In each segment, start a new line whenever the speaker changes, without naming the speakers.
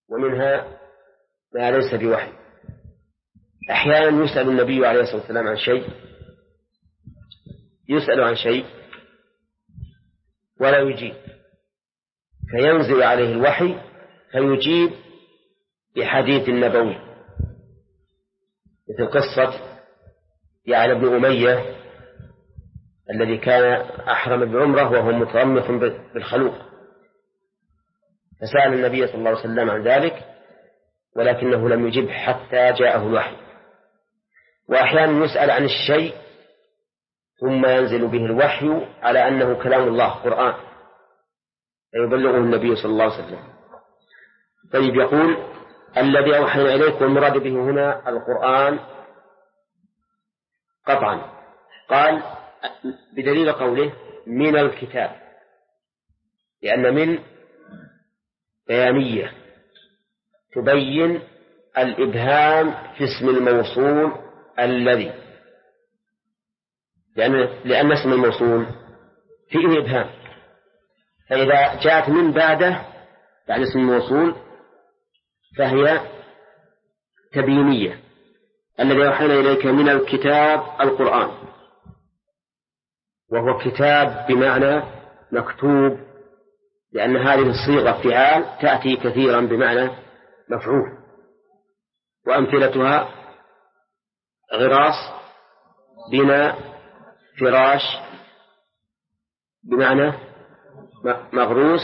ومنها ما ليس بوحي. أحيانا يسأل النبي عليه الصلاة والسلام عن شيء، يسأل عن شيء ولا يجيب، فينزل عليه الوحي فيجيب بحديث نبوي، مثل قصة يعلى بن أمية الذي كان أحرم بعمرة وهو مترمخ بالخلوق، فسأل النبي صلى الله عليه وسلم عن ذلك ولكنه لم يجب حتى جاءه الوحي. وأحيانا يسأل عن الشيء ثم ينزل به الوحي على أنه كلام الله قرآن فيبلغه النبي صلى الله عليه وسلم. طيب، يقول الذي أوحينا إليك، والمراد به هنا القرآن قطعا. قال بدليل قوله من الكتاب، لأن من بيانية تبين الإبهام في اسم الموصول الذي، لأن اسم الموصول فيه إبهام، فإذا جاءت من بعده بعد اسم الموصول فهي تبيينية. الذي أوحينا إليك من الكتاب القرآن، وهو كتاب بمعنى مكتوب، لأن هذه الصيغة فعال تأتي كثيرا بمعنى مفعول، وأمثلتها غراس، بناء، فراش بمعنى مغروس،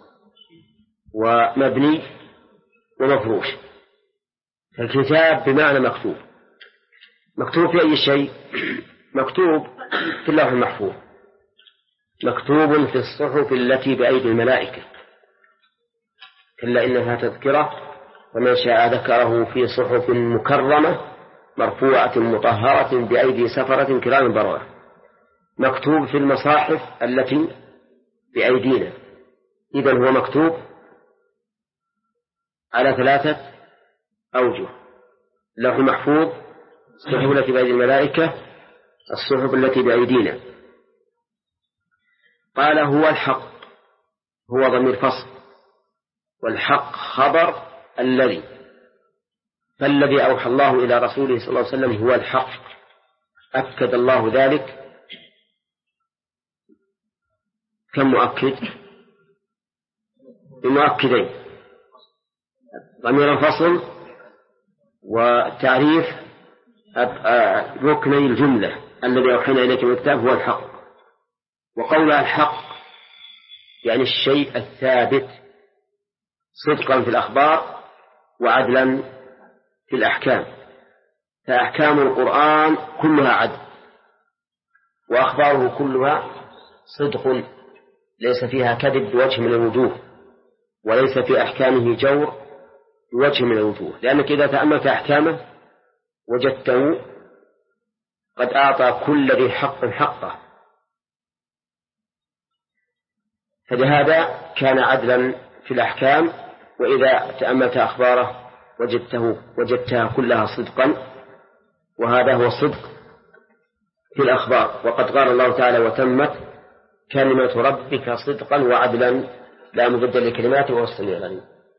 ومبني ومفروش. فالكتاب بمعنى مكتوب. مكتوب في أي شيء؟ مكتوب في اللوح المحفوظ، مكتوب في الصحف التي بأيدي الملائكة، كلا إنها تذكرة ومن شاء ذكره في صحف مكرمة مرفوعة مطهرة بأيدي سفرة كرام بررة. مكتوب في المصاحف التي بأيدينا، إذن هو مكتوب على 3 أوجه: اللوح المحفوظ، الصحف التي بأيدي الملائكة، الصحف التي بأيدينا. قال هو الحق، هو ضمير فصل، والحق خبر الذي، فالذي أوحى الله إلى رسوله صلى الله عليه وسلم هو الحق، أكد الله ذلك. كم مؤكد؟ بمؤكدين: ضمير الفصل وتعريف ركني الجملة الذي أوحينا إليك من الكتاب هو الحق. وقول الحق يعني الشيء الثابت صدقا في الأخبار وعدلا في الأحكام، فأحكام القرآن كلها عدل، وأخباره كلها صدق ليس فيها كذب بوجه من الوجوه، وليس في أحكامه جور بوجه من الوجوه، لأنك إذا تأملت أحكامه وجدته قد أعطى كل ذي حق حقه، فلهذا كان عدلا في الأحكام. وإذا تأملت أخباره وجدتها كلها صدقا، وهذا هو الصدق في الأخبار. وقد قال الله تعالى: وتمت كلمة ربك صدقا وعدلا لا مبدل لكلماته وهو السميع العليم.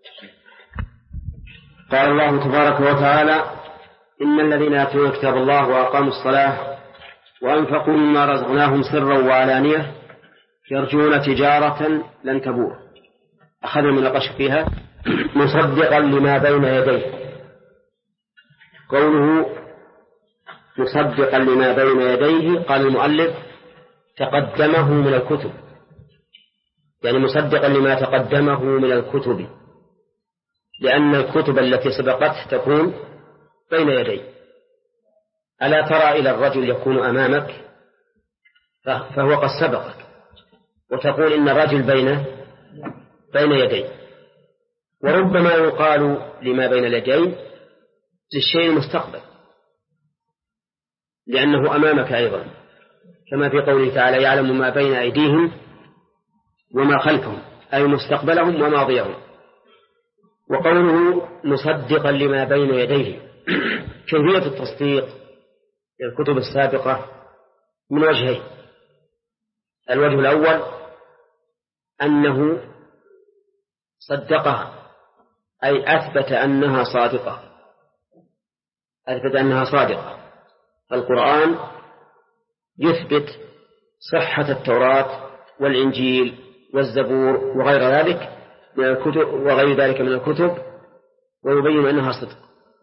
قال الله تبارك وتعالى: إن الذين يتلون كتاب الله وأقاموا الصلاة وأنفقوا مما رزقناهم سرا وعلانية يرجون تجارة لن تبور. أخذنا من النقاش فيها. مصدقا لما بين يديه، قوله مصدقا لما بين يديه قال المؤلف تقدمه من الكتب، يعني مصدقا لما تقدمه من الكتب، لأن الكتب التي سبقته تكون بين يديه. ألا ترى إلى الرجل يكون أمامك فهو قد سبقك، وتقول إن الرجل بين يديه. وربما يقال لما بين اليدين للشيء المستقبل، لأنه أمامك أيضا، كما في قوله تعالى: يعلم ما بين أيديهم وما خلفهم، أي مستقبلهم وماضيهم. وقوله مصدقا لما بين يديه، كيفية التصديق للكتب السابقة من وجهين: الوجه الأول أنه صدقها أي أثبت أنها صادقة، أثبت أنها صادقة. القرآن يثبت صحة التوراة والإنجيل والزبور وغير ذلك من الكتب من الكتب، ويبين أنها صدق.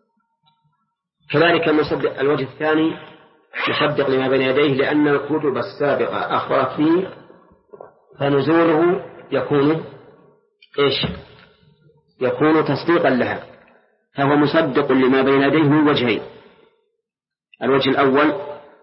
كذلك الوجه الثاني يصدق لما بين يديه، لأن الكتب السابقة أخبرت به، فنزوله يكون يكون تصديقا لها، فهو مصدق لما بين يديه من وجهين. الوجه الأول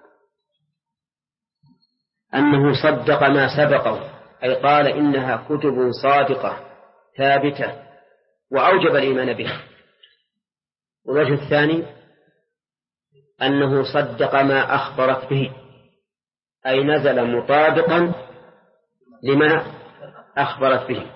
أنه صدق ما سبقه، أي قال إنها كتب صادقة ثابتة وأوجب الإيمان بها. والوجه الثاني أنه صدق ما أخبرت به، أي نزل مطابقا لما أخبرت به،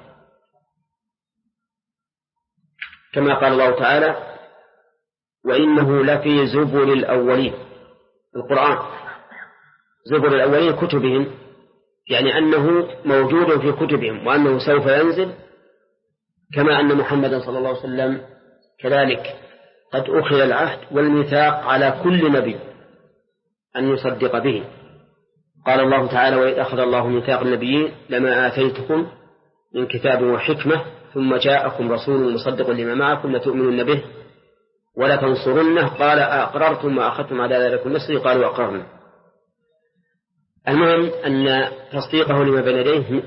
كما قال الله تعالى: وإنه لفي زبر الأولين. القرآن زبر الأولين كتبهم، يعني أنه موجود في كتبهم وأنه سوف ينزل، كما أن محمدا صلى الله عليه وسلم كذلك قد أخذ العهد والميثاق على كل نبي أن يصدق به. قال الله تعالى: وإذ أخذ الله ميثاق النبيين لما آتيتكم من كتاب وحكمة ثم جاءكم رسول مصدق لما معكم لتؤمنن به ولتنصرنه قال أقررتم وأخذتم على ذلك النصر قالوا أقررنا. المهم أن تصديقه لما بين يديه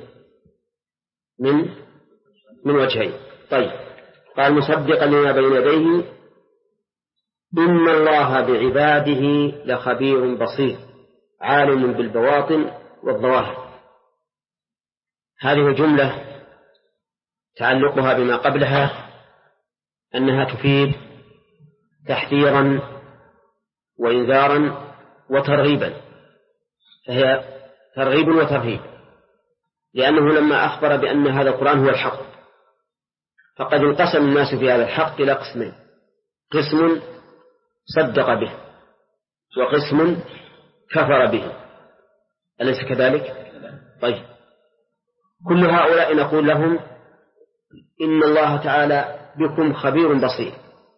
من وجهين. طيب، قال مصدقا لما بين يديه إن الله بعباده لخبير بصير عالم بالبواطن والظواهر. هذه الجملة تعلقها بما قبلها أنها تفيد تحذيرا وإنذارا وترغيبا، فهي ترغيب وترهيب، لأنه لما أخبر بأن هذا القرآن هو الحق فقد انقسم الناس في هذا الحق إلى قسمين: قسم صدق به وقسم كفر به، أليس كذلك؟ طيب، كل هؤلاء نقول لهم إن الله تعالى بكم خبير بصير،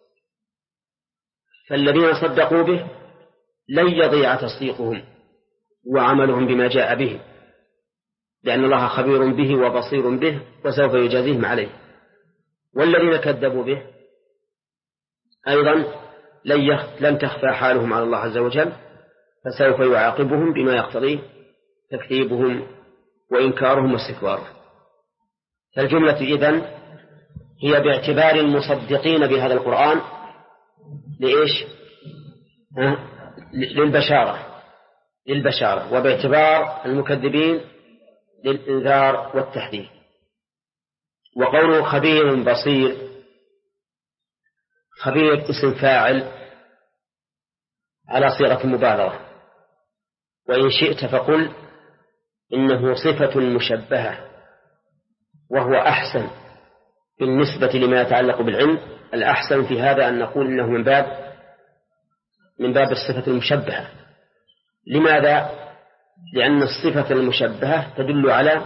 فالذين صدقوا به لن يضيع تصديقهم وعملهم بما جاء به، لأن الله خبير به وبصير به وسوف يجازيهم عليه. والذين كذبوا به أيضا لن تخفى حالهم على الله عز وجل، فسوف يعاقبهم بما يقتضيه تكذيبهم وإنكارهم واستكبارهم. فالجملة إذن هي باعتبار المصدقين بهذا القرآن لإيش؟ للبشارة، وباعتبار المكذبين للإنذار والتحذير. وقوله خبير بصير، خبير اسم فاعل على صيغة المبالغة، وإن شئت فقل إنه صفة مشبهة، وهو أحسن بالنسبة لما يتعلق بالعلم. الأحسن في هذا أن نقول إنه من باب الصفة المشبهة. لماذا؟ لأن الصفة المشبهة تدل على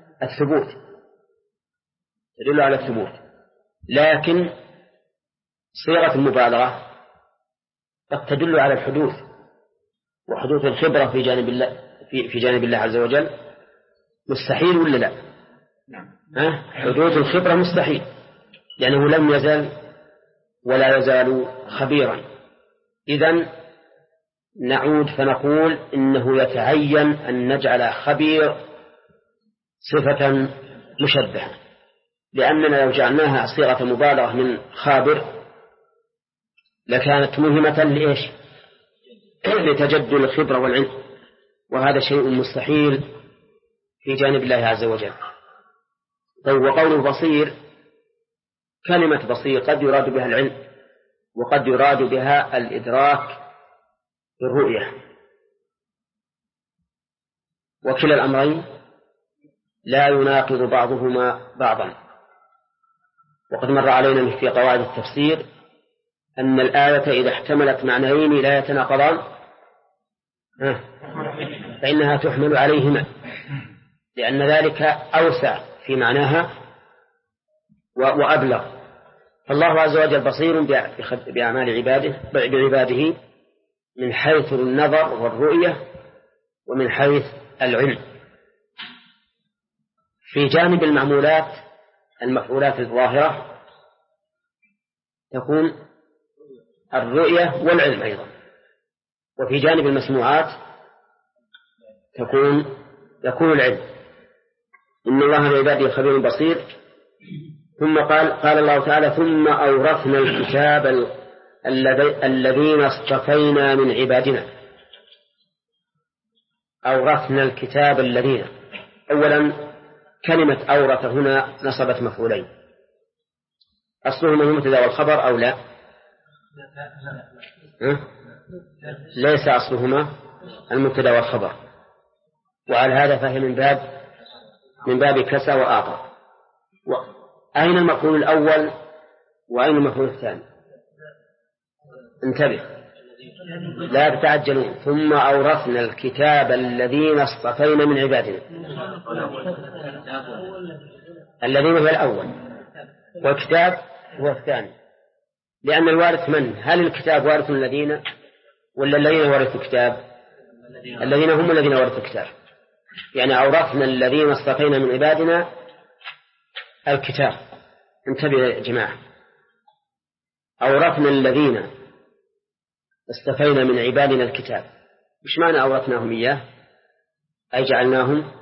الثبوت، لكن صيغة المبالغة قد تدل على الحدوث، وحدوث الخبرة في جانب الله عز وجل مستحيل ولا لا؟ حدوث الخبرة مستحيل، لأنه لم يزل ولا يزال خبيرا. إذن نعود فنقول إنه يتعين أن نجعل خبير صفة مشبهة، لأننا لو جعلناها صيغة مبالغة من خابر لكانت مهمة لتجدد الخبرة والعلم، وهذا شيء مستحيل في جانب الله عز وجل. طيب، وقوله بصير، كلمة بصير قد يراد بها العلم وقد يراد بها الإدراك بالرؤية، وكلا الأمرين لا يناقض بعضهما بعضا. وقد مر علينا في قواعد التفسير أن الآية إذا احتملت معنيين لا يتناقضان فإنها تحمل عليهما، لأن ذلك أوسع في معناها وأبلغ. فالله عز وجل بصير بأعمال بعباده من حيث النظر والرؤية ومن حيث العلم. في جانب المفعولات الظاهرة تكون الرؤية والعلم أيضا، وفي جانب المسموعات يكون العلم. إن الله بعباده خبير بصير. ثم قال الله تعالى ثم أورثنا الكتاب الذين اصطفينا من عبادنا. أورثنا الكتاب الذين، أولا كلمة أورث هنا نصبت مفعولين، أصلهما المبتدأ والخبر أو لا؟ ليس أصلهما المبتدأ والخبر، وعلى هذا فهي من باب كسى وآطى. أين المفعول الأول وأين المفعول الثاني؟ انتبه لا تتعجلون. ثم أورثنا الكتاب الذين اصطفينا من عبادنا. الذين هو الأول والكتاب هو الثاني، لأن الوارث من؟ هل الكتاب وارث الذين ولا الذين ورثوا الكتاب؟ الذين هم الذين ورثوا الكتاب. يعني أورثنا الذين اصطفينا من عبادنا الكتاب. انتبه يا جماعة، أورثنا الذين اصطفينا من عبادنا الكتاب. مش معنى أورثناهم إياه؟ أي جعلناهم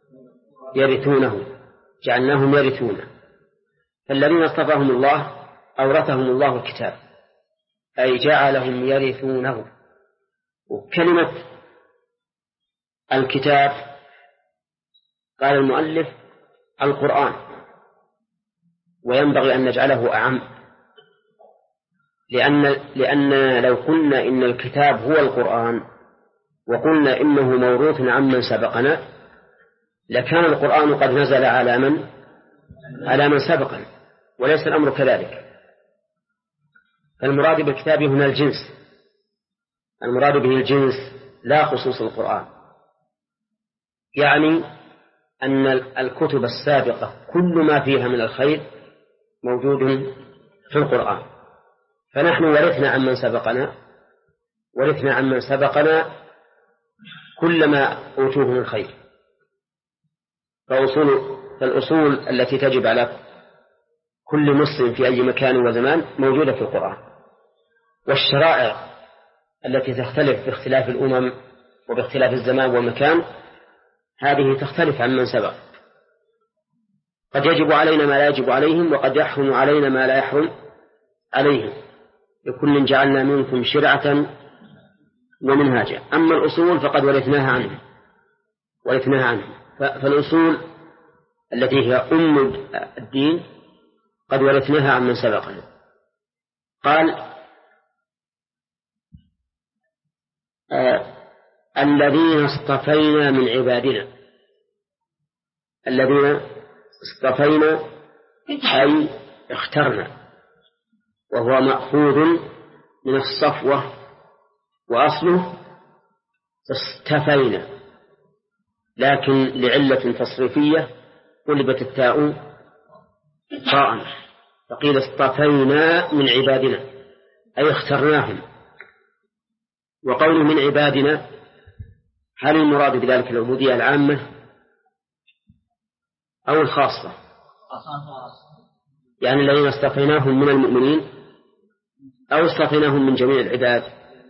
يرثونه. فالذين اصطفاهم الله أورثهم الله الكتاب، أي جعلهم يرثونه. وكلمة الكتاب قال المؤلف القرآن، وينبغي أن نجعله أعم، لأن لو قلنا إن الكتاب هو القرآن وقلنا إنه موروث عمن سبقنا لكان القرآن قد نزل على من سبقنا، وليس الأمر كذلك. المراد بالكتاب هنا الجنس، المراد به الجنس لا خصوص القرآن. يعني أن الكتب السابقة كل ما فيها من الخير موجود في القرآن، فنحن ورثنا عمن سبقنا كل ما أوتوه من خير. فالأصول التي تجب على كل مسلم في أي مكان وزمان موجودة في القرآن، والشرائع التي تختلف باختلاف الأمم وباختلاف الزمان والمكان هذه تختلف عن من سبق. قد يجب علينا ما لا يجب عليهم، وقد يحرم علينا ما لا يحرم عليهم. لكل جعلنا منكم شرعة ومنهاجا. أما الأصول فقد ورثناها عنهم. فالأصول التي هي أم الدين قد ورثناها عن من سبقنا. قال الذين اصطفينا من عبادنا. الذين اصطفينا أي اخترنا، وهو مأخوذ من الصفوة، وأصله اصطفينا، لكن لعلة تصريفية قلبت التاء طاء فقيل اصطفينا من عبادنا أي اخترناهم. وقوله من عبادنا هل المراد بذلك العبودية العامة أو الخاصة؟ يعني الذين اصطفيناهم من المؤمنين أو اصطفيناهم من جميع العباد؟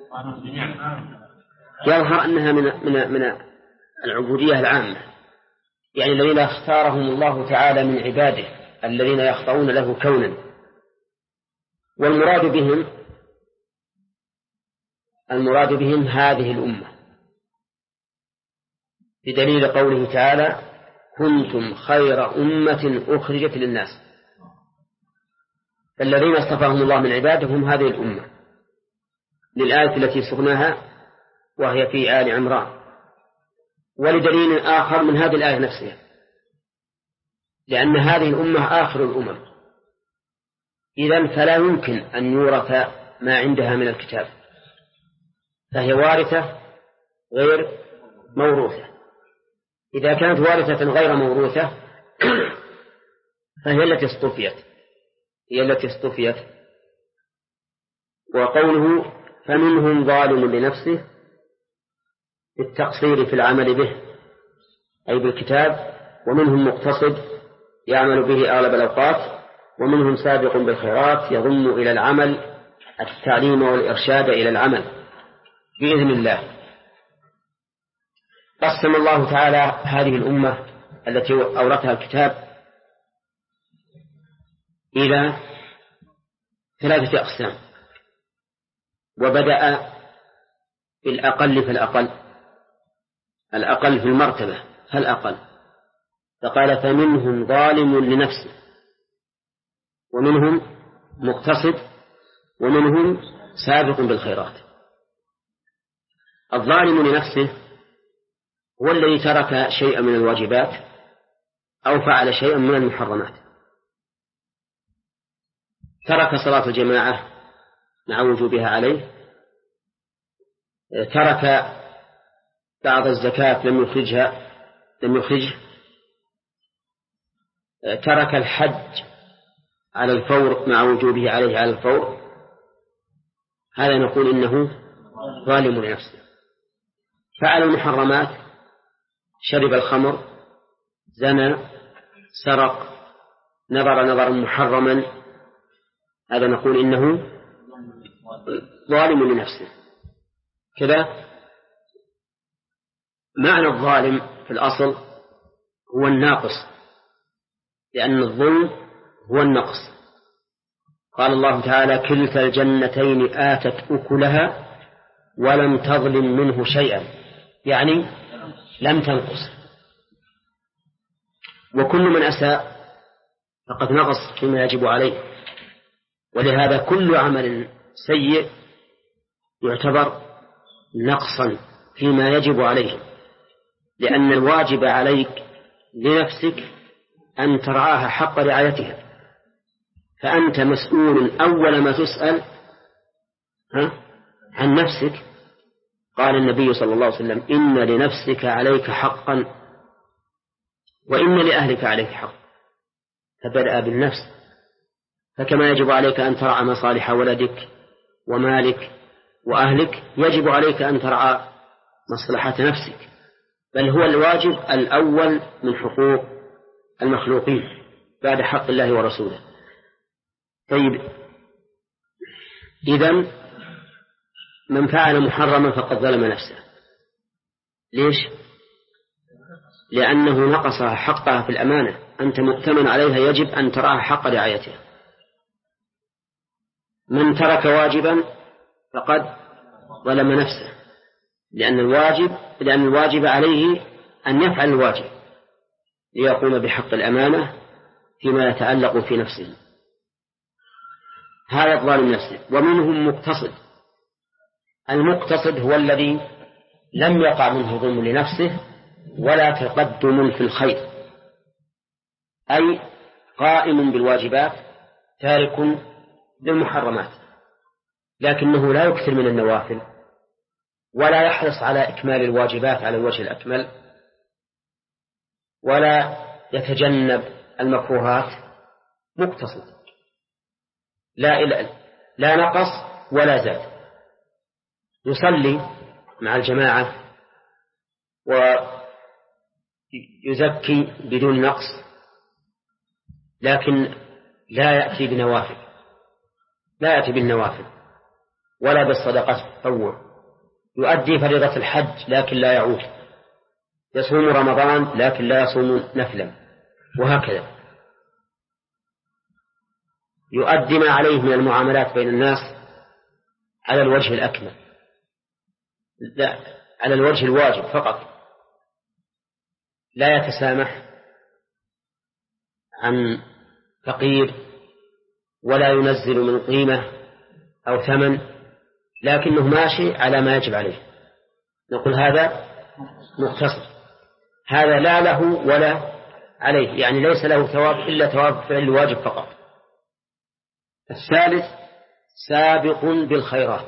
يظهر أنها من العبودية العامة، يعني الذين اختارهم الله تعالى من عباده الذين يخضعون له كونا. والمراد بهم هذه الأمة، بدليل قوله تعالى كنتم خير أمة أخرجت للناس. فالذين اصطفاهم الله من عباده هم هذه الأمة، للآية التي سقناها وهي في آل عمران، ولدليل آخر من هذه الآية نفسها، لأن هذه الأمة آخر الأمم، إذن فلا يمكن أن يورث ما عندها من الكتاب، فهي وارثة غير موروثة. إذا كانت وارثة غير موروثة فهي التي اصطفيت، هي التي اصطفيت. وقوله فمنهم ظالم لنفسه بالتقصير في العمل به أي بالكتاب، ومنهم مقتصد يعمل به أغلب الأوقات، ومنهم سابق بالخيرات يضم إلى العمل التعليم والإرشاد إلى العمل بإذن الله. قسم الله تعالى هذه الأمة التي أورثها الكتاب إلى 3 أقسام، وبدأ بالأقل فالأقل، الأقل في المرتبة فالأقل، فقال فمنهم ظالم لنفسه، ومنهم مقتصد، ومنهم سابق بالخيرات. الظالم لنفسه هو الذي ترك شيئا من الواجبات أو فعل شيئا من المحرمات، ترك صلاة الجماعة مع وجوبها عليه، ترك بعض الزكاة لم يخرجه، ترك الحج على الفور مع وجوبه عليه على الفور، هذا نقول إنه ظالم لنفسه. فعل المحرمات، شرب الخمر، زنى، سرق، نظر نظرا محرما، هذا نقول إنه ظالم لنفسه. كذا معنى الظالم في الأصل هو الناقص، لأن الظلم هو النقص. قال الله تعالى كلتا الجنتين آتت أكلها ولم تظلم منه شيئا، يعني لم تنقص. وكل من أساء فقد نقص فيما يجب عليه، ولهذا كل عمل سيء يعتبر نقصا فيما يجب عليه، لأن الواجب عليك لنفسك أن ترعاها حق رعايتها، فأنت مسؤول أول ما تسأل عن نفسك. قال النبي صلى الله عليه وسلم إن لنفسك عليك حقا وإن لأهلك عليك حق، فبدأ بالنفس. فكما يجب عليك أن ترعى مصالح ولدك ومالك وأهلك، يجب عليك أن ترعى مصلحة نفسك، بل هو الواجب الأول من حقوق المخلوقين بعد حق الله ورسوله. طيب، إذن من فعل محرما فقد ظلم نفسه. ليش؟ لأنه نقصها حقها في الأمانة، أنت مؤتمن عليها، يجب أن تراها حق رعايتها. من ترك واجبا فقد ظلم نفسه، لأن الواجب عليه أن يفعل الواجب ليقوم بحق الأمانة فيما يتعلق في نفسه، هذا الظالم نفسه. ومنهم مقتصد. المقتصد هو الذي لم يقع منه ظلم لنفسه ولا تقدم في الخير، أي قائم بالواجبات تارك للمحرمات، لكنه لا يكثر من النوافل ولا يحرص على إكمال الواجبات على الوجه الأكمل، ولا يتجنب المكروهات. مقتصد، لا نقص ولا زاد، يصلي مع الجماعة ويزكي بدون نقص، لكن لا يأتي بالنوافل ولا بالصدقات التطوع. يؤدي فريضة الحج لكن لا يعود، يصوم رمضان لكن لا يصوم نفلا، وهكذا. يؤدي ما عليه من المعاملات بين الناس على الوجه الأكمل، لا على الوجه الواجب فقط، لا يتسامح عن فقير ولا ينزل من قيمة أو ثمن، لكنه ماشي على ما يجب عليه، نقول هذا مقتصد. هذا لا له ولا عليه، يعني ليس له ثواب إلا ثواب فعل الواجب فقط. الثالث سابق بالخيرات،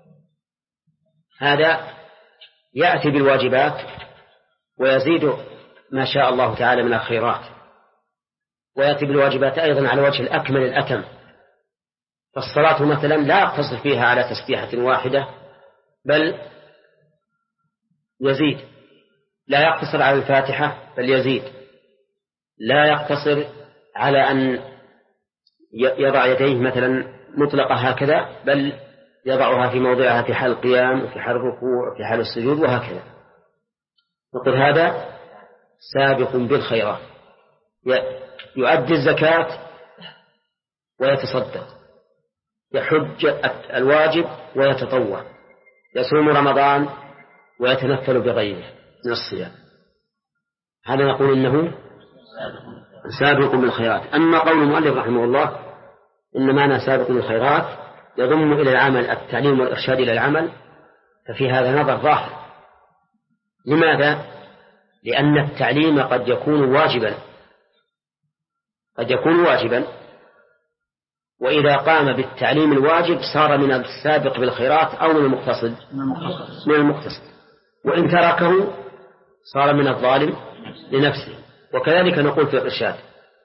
هذا يأتي بالواجبات ويزيد ما شاء الله تعالى من الخيرات، ويأتي بالواجبات أيضا على وجه الأكمل الأتم، فالصلاة مثلا لا يقتصر فيها على تسبيحة واحدة، بل يزيد. لا يقتصر على الفاتحة بل يزيد. لا يقتصر على أن يضع يديه مثلا مطلقة هكذا، بل يضعها في موضعها في حال القيام وفي حال الركوع وفي حال السجود وهكذا. نقول هذا سابق بالخيرات، يؤدي الزكاة ويتصدق، يحج الواجب ويتطوع، يصوم رمضان ويتنفل بغيره من الصيام. هذا نقول إنه سابق بالخيرات. أما قول المؤلف رحمه الله إن معنى سابق بالخيرات يضم إلى العمل التعليم والإرشاد إلى العمل، ففي هذا نظر ظاهر. لماذا؟ لأن التعليم قد يكون واجبا، وإذا قام بالتعليم الواجب صار من السابق بالخيرات أو من المقتصد، وإن تركه صار من الظالم لنفسه. وكذلك نقول في الإرشاد،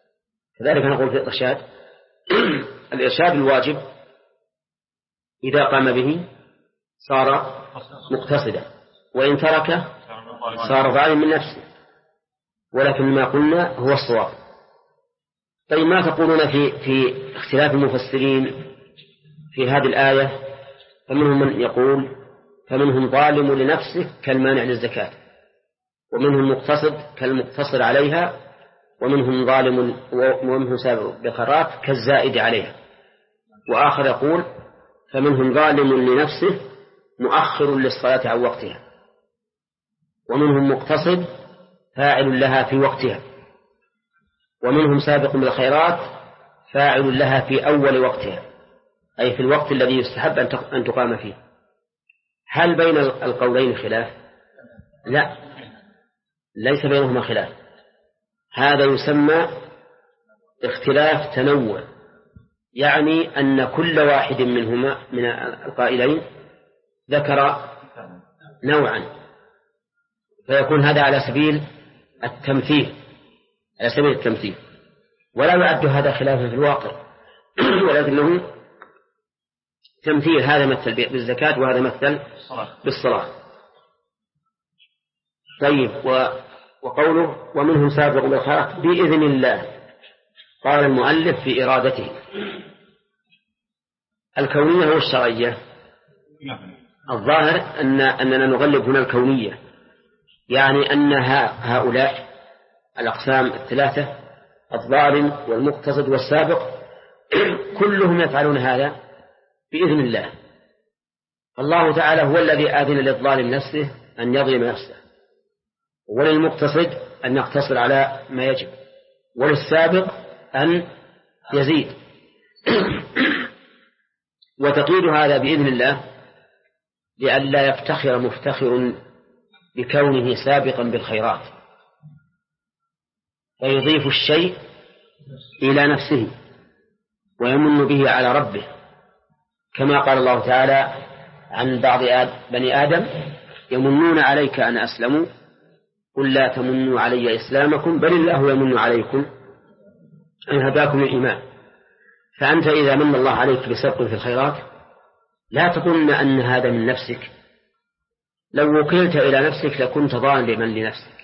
الإرشاد الواجب إذا قام به صار مقتصدا، وإن تركه صار ظالم من نفسه. ولكن ما قلنا هو الصواب. طيب ما تقولون في اختلاف المفسرين في هذه الآية؟ فمنهم من يقول فمنهم ظالم لنفسه كالمانع للزكاة، ومنهم مقتصد كالمقتصر عليها، ومنهم سابق بالخيرات كالزائد عليها. وآخر يقول فمنهم ظالم لنفسه مؤخر للصلاة عن وقتها، ومنهم مقتصد فاعل لها في وقتها، ومنهم سابق بالخيرات فاعل لها في أول وقتها، أي في الوقت الذي يستحب أن تقام فيه. هل بين القولين خلاف؟ لا، ليس بينهما خلاف. هذا يسمى اختلاف تنوع، يعني أن كل واحد منهما من القائلين ذكر نوعا، فيكون هذا على سبيل التمثيل، ولا يعد هذا خلافا في الواقع ولكنه تمثيل. هذا مثل بالزكاة وهذا مثل بالصلاة. طيب، وقوله ومنهم سابق بالخيرات بإذن الله، قال المؤلف في إرادته الكونية والشرعية. الظاهر أننا نغلب هنا الكونية، يعني أن هؤلاء الأقسام الثلاثة الظالم والمقتصد والسابق كلهم يفعلون هذا بإذن الله. الله تعالى هو الذي آذن للظالم نفسه أن يظلم نفسه، وللمقتصد أن يقتصر على ما يجب، وللسابق أن يزيد. وتقييد هذا بإذن الله لئلا يفتخر مفتخر بكونه سابقا بالخيرات فيضيف الشيء إلى نفسه ويمن به على ربه، كما قال الله تعالى عن بعض بني آدم يمنون عليك أن أسلموا قل لا تمنوا علي إسلامكم بل الله يمن عليكم أن هداكم الإيمان. فأنت إذا من الله عليك بسبق في الخيرات لا تظن أن هذا من نفسك، لو وكلت إلى نفسك لكنت ظالما لنفسك،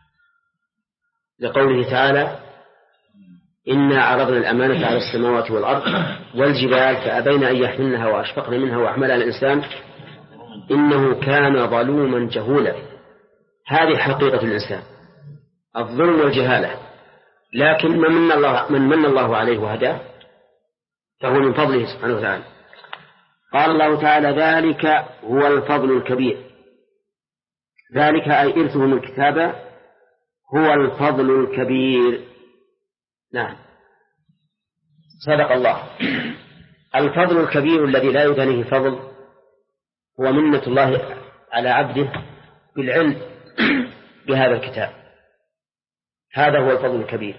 لقوله تعالى إنا عرضنا الأمانة على السماوات والأرض والجبال فأبين أن يحملنها وأشفقن منها وأحملها الإنسان إنه كان ظلوما جهولا. هذه حقيقة الإنسان، الظلم والجهالة. لكن من من الله عليه وهداه فهو من فضله سبحانه وتعالى. قال الله تعالى ذلك هو الفضل الكبير. ذلك أي إرثهم الكتاب هو الفضل الكبير. نعم، صدق الله. الفضل الكبير الذي لا يدانيه فضل هو منة الله على عبده بالعلم بهذا الكتاب. هذا هو الفضل الكبير.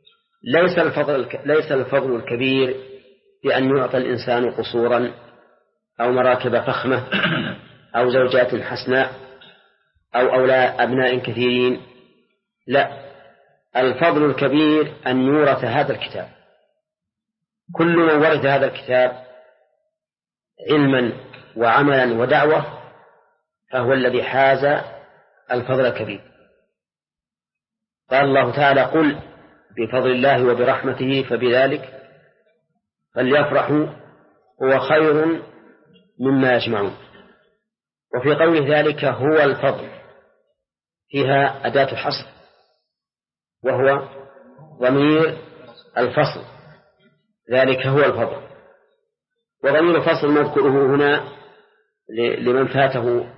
ليس الفضل الكبير بأن يعطى الإنسان قصورا أو مراكب فخمة أو زوجات حسناء أو أبناء كثيرين. لا، الفضل الكبير أن يورث هذا الكتاب. كل من ورث هذا الكتاب علما وعملا ودعوة فهو الذي حاز الفضل الكبير. قال الله تعالى: قل بفضل الله وبرحمته فبذلك فليفرحوا هو خير مما يجمعون. وفي قول ذلك هو الفضل فيها أداة حصر وهو ضمير الفصل، ذلك هو الفضل. وضمير الفصل نذكره هنا لمن فاته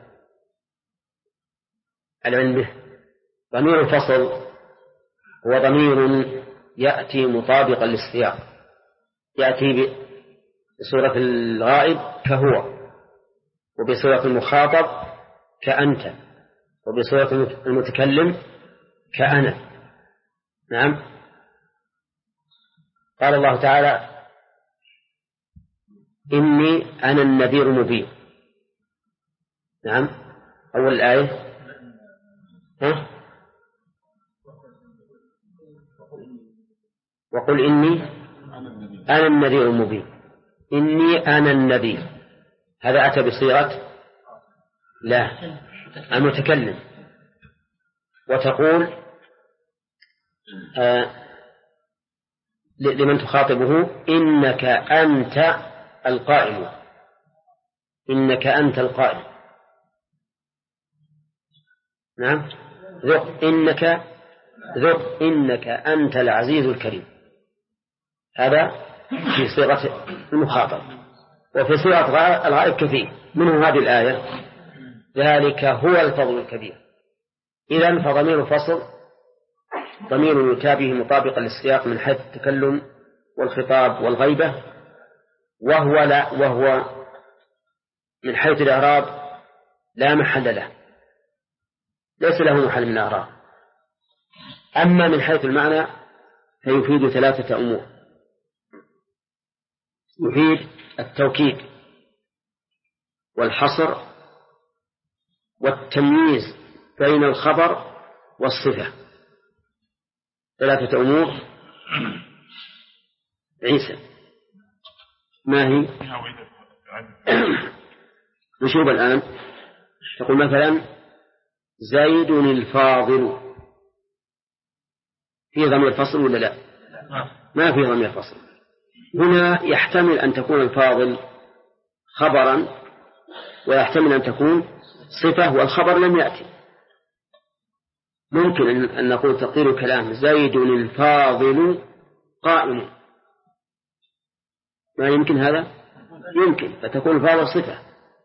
العلم به. ضمير الفصل هو ضمير يأتي مطابقا للسياق، يأتي بصورة الغائب كهو، وبصورة المخاطب كأنت، وبصورة المتكلم كأنا. نعم. قال الله تعالى: إني أنا النذير المبين. نعم. أول الآية وقل إني أنا النذير المبين. إني أنا النذير، هذا أتى بصيغة لا المتكلم. وتقول لمن تخاطبه: إنك أنت القائم، إنك أنت القائم. نعم. ذق إنك أنت العزيز الكريم، هذا في صيغة المخاطب. وفي صيغة الغائب كثير، منه هذه الآية: ذلك هو الفضل الكبير. إذن فضمير الفصل ضمير يتابه مطابقا للسياق من حيث التكلم والخطاب والغيبة، وهو من حيث الإعراب لا محل له، ليس له محل من الإعراب. أما من حيث المعنى فيفيد ثلاثة أمور: يفيد التوكيد والحصر والتمييز بين الخبر والصفة. ثلاثة أمور. عيسى ما هي؟ نشوف الآن. تقول مثلا: زيد الفاضل، في ضمير فصل ولا لا؟ ما في ضمير فصل. هنا يحتمل أن تكون الفاضل خبرا، ويحتمل أن تكون صفة والخبر لم يأتي. ممكن أن نقول تقدير الكلام: زيد الفاضل قائم. ما يمكن هذا؟ يمكن، فتكون الفاضل صفة.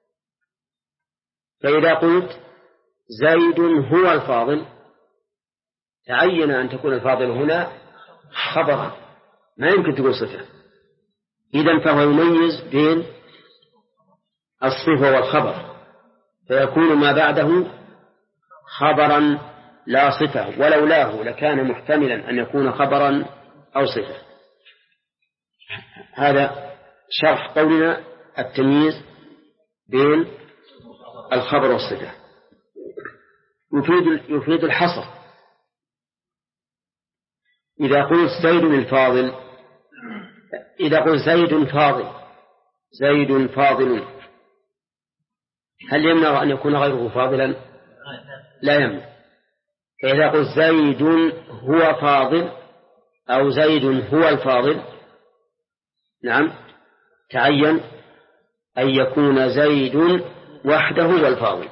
فإذا قلت زيد هو الفاضل تعين أن تكون الفاضل هنا خبرا، ما يمكن تكون صفة. إذن فهو يميز بين الصفة والخبر، فيكون ما بعده خبرا لا صفة، ولولاه لكان محتملا أن يكون خبرا أو صفة. هذا شرح قولنا التمييز بين الخبر والصفة. يفيد الحصر. إذا قلت زيد الفاضل، إذا قلت زيد فاضل، هل يمنع أن يكون غيره فاضلا؟ لا يمنع. فإذا قلت زيد هو فاضل أو زيد هو الفاضل، نعم، تعين أن يكون زيد وحده هو الفاضل.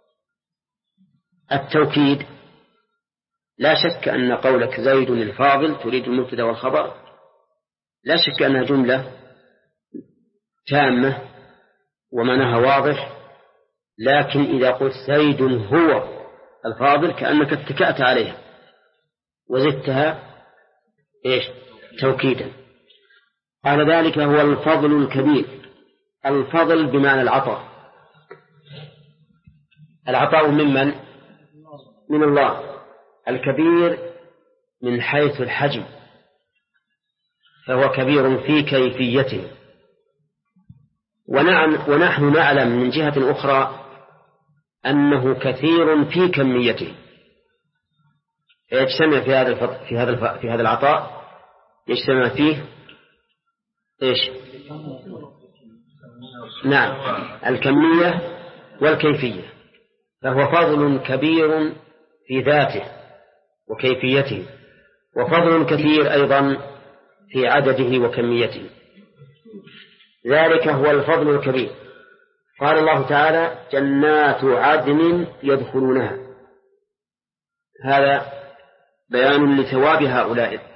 التوكيد: لا شك أن قولك زيد الفاضل تريد المبتدأ والخبر، لا شك أنها جملة تامة ومعناها واضح. لكن إذا قلت زيد هو الفاضل كأنك اتكأت عليها وزدتها توكيدا. قال: ذلك هو الفضل الكبير. الفضل بمعنى العطاء. العطاء ممن؟ من الله. الكبير من حيث الحجم، فهو كبير في كيفيته. ونحن نعلم من جهة أخرى أنه كثير في كميته، يجتمع في هذا العطاء، يجتمع فيه نعم الكمية والكيفية، فهو فضل كبير في ذاته وكيفيته، وفضل كثير أيضا في عدده وكميته، ذلك هو الفضل الكبير. قال الله تعالى جنات عدن يدخلونها، هذا بيان لثواب هؤلاء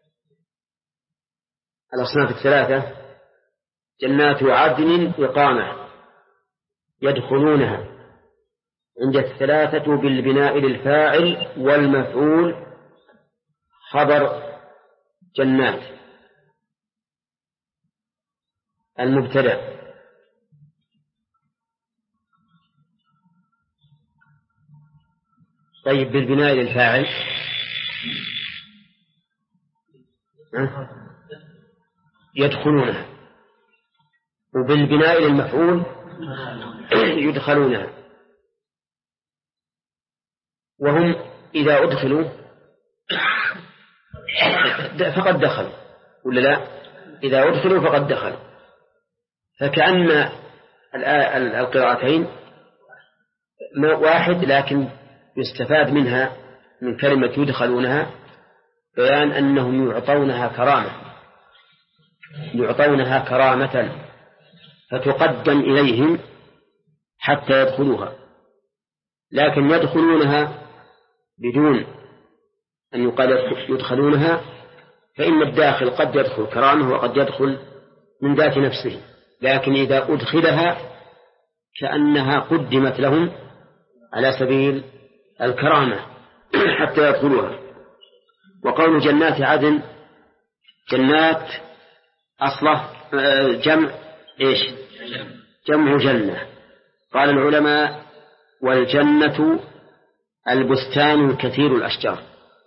الأصناف الثلاثة. جنات عدن إقامة يدخلونها، عند الثلاثة بالبناء للفاعل والمفعول خبر جنات المبتدأ. طيب بالبناء للفاعل يدخلونها، وبالبناء للمفعول يدخلونها. وهم إذا أدخلوا فقد دخلوا ولا لا؟ إذا أدخلوا فقد دخلوا، فكأن القراءتين واحد، لكن يستفاد منها من كلمة يدخلونها بيان أنهم يعطونها كرامة فتقدم إليهم حتى يدخلوها، لكن يدخلونها بدون أن يقال يدخلونها، فإن الداخل قد يدخل كرامة وقد يدخل من ذات نفسه، لكن إذا أدخلها كأنها قدمت لهم على سبيل الكرامة حتى يدخلوها. وقول جنات عدن، جنات أصله جمع جنة. قال العلماء والجنة البستان كثير الأشجار،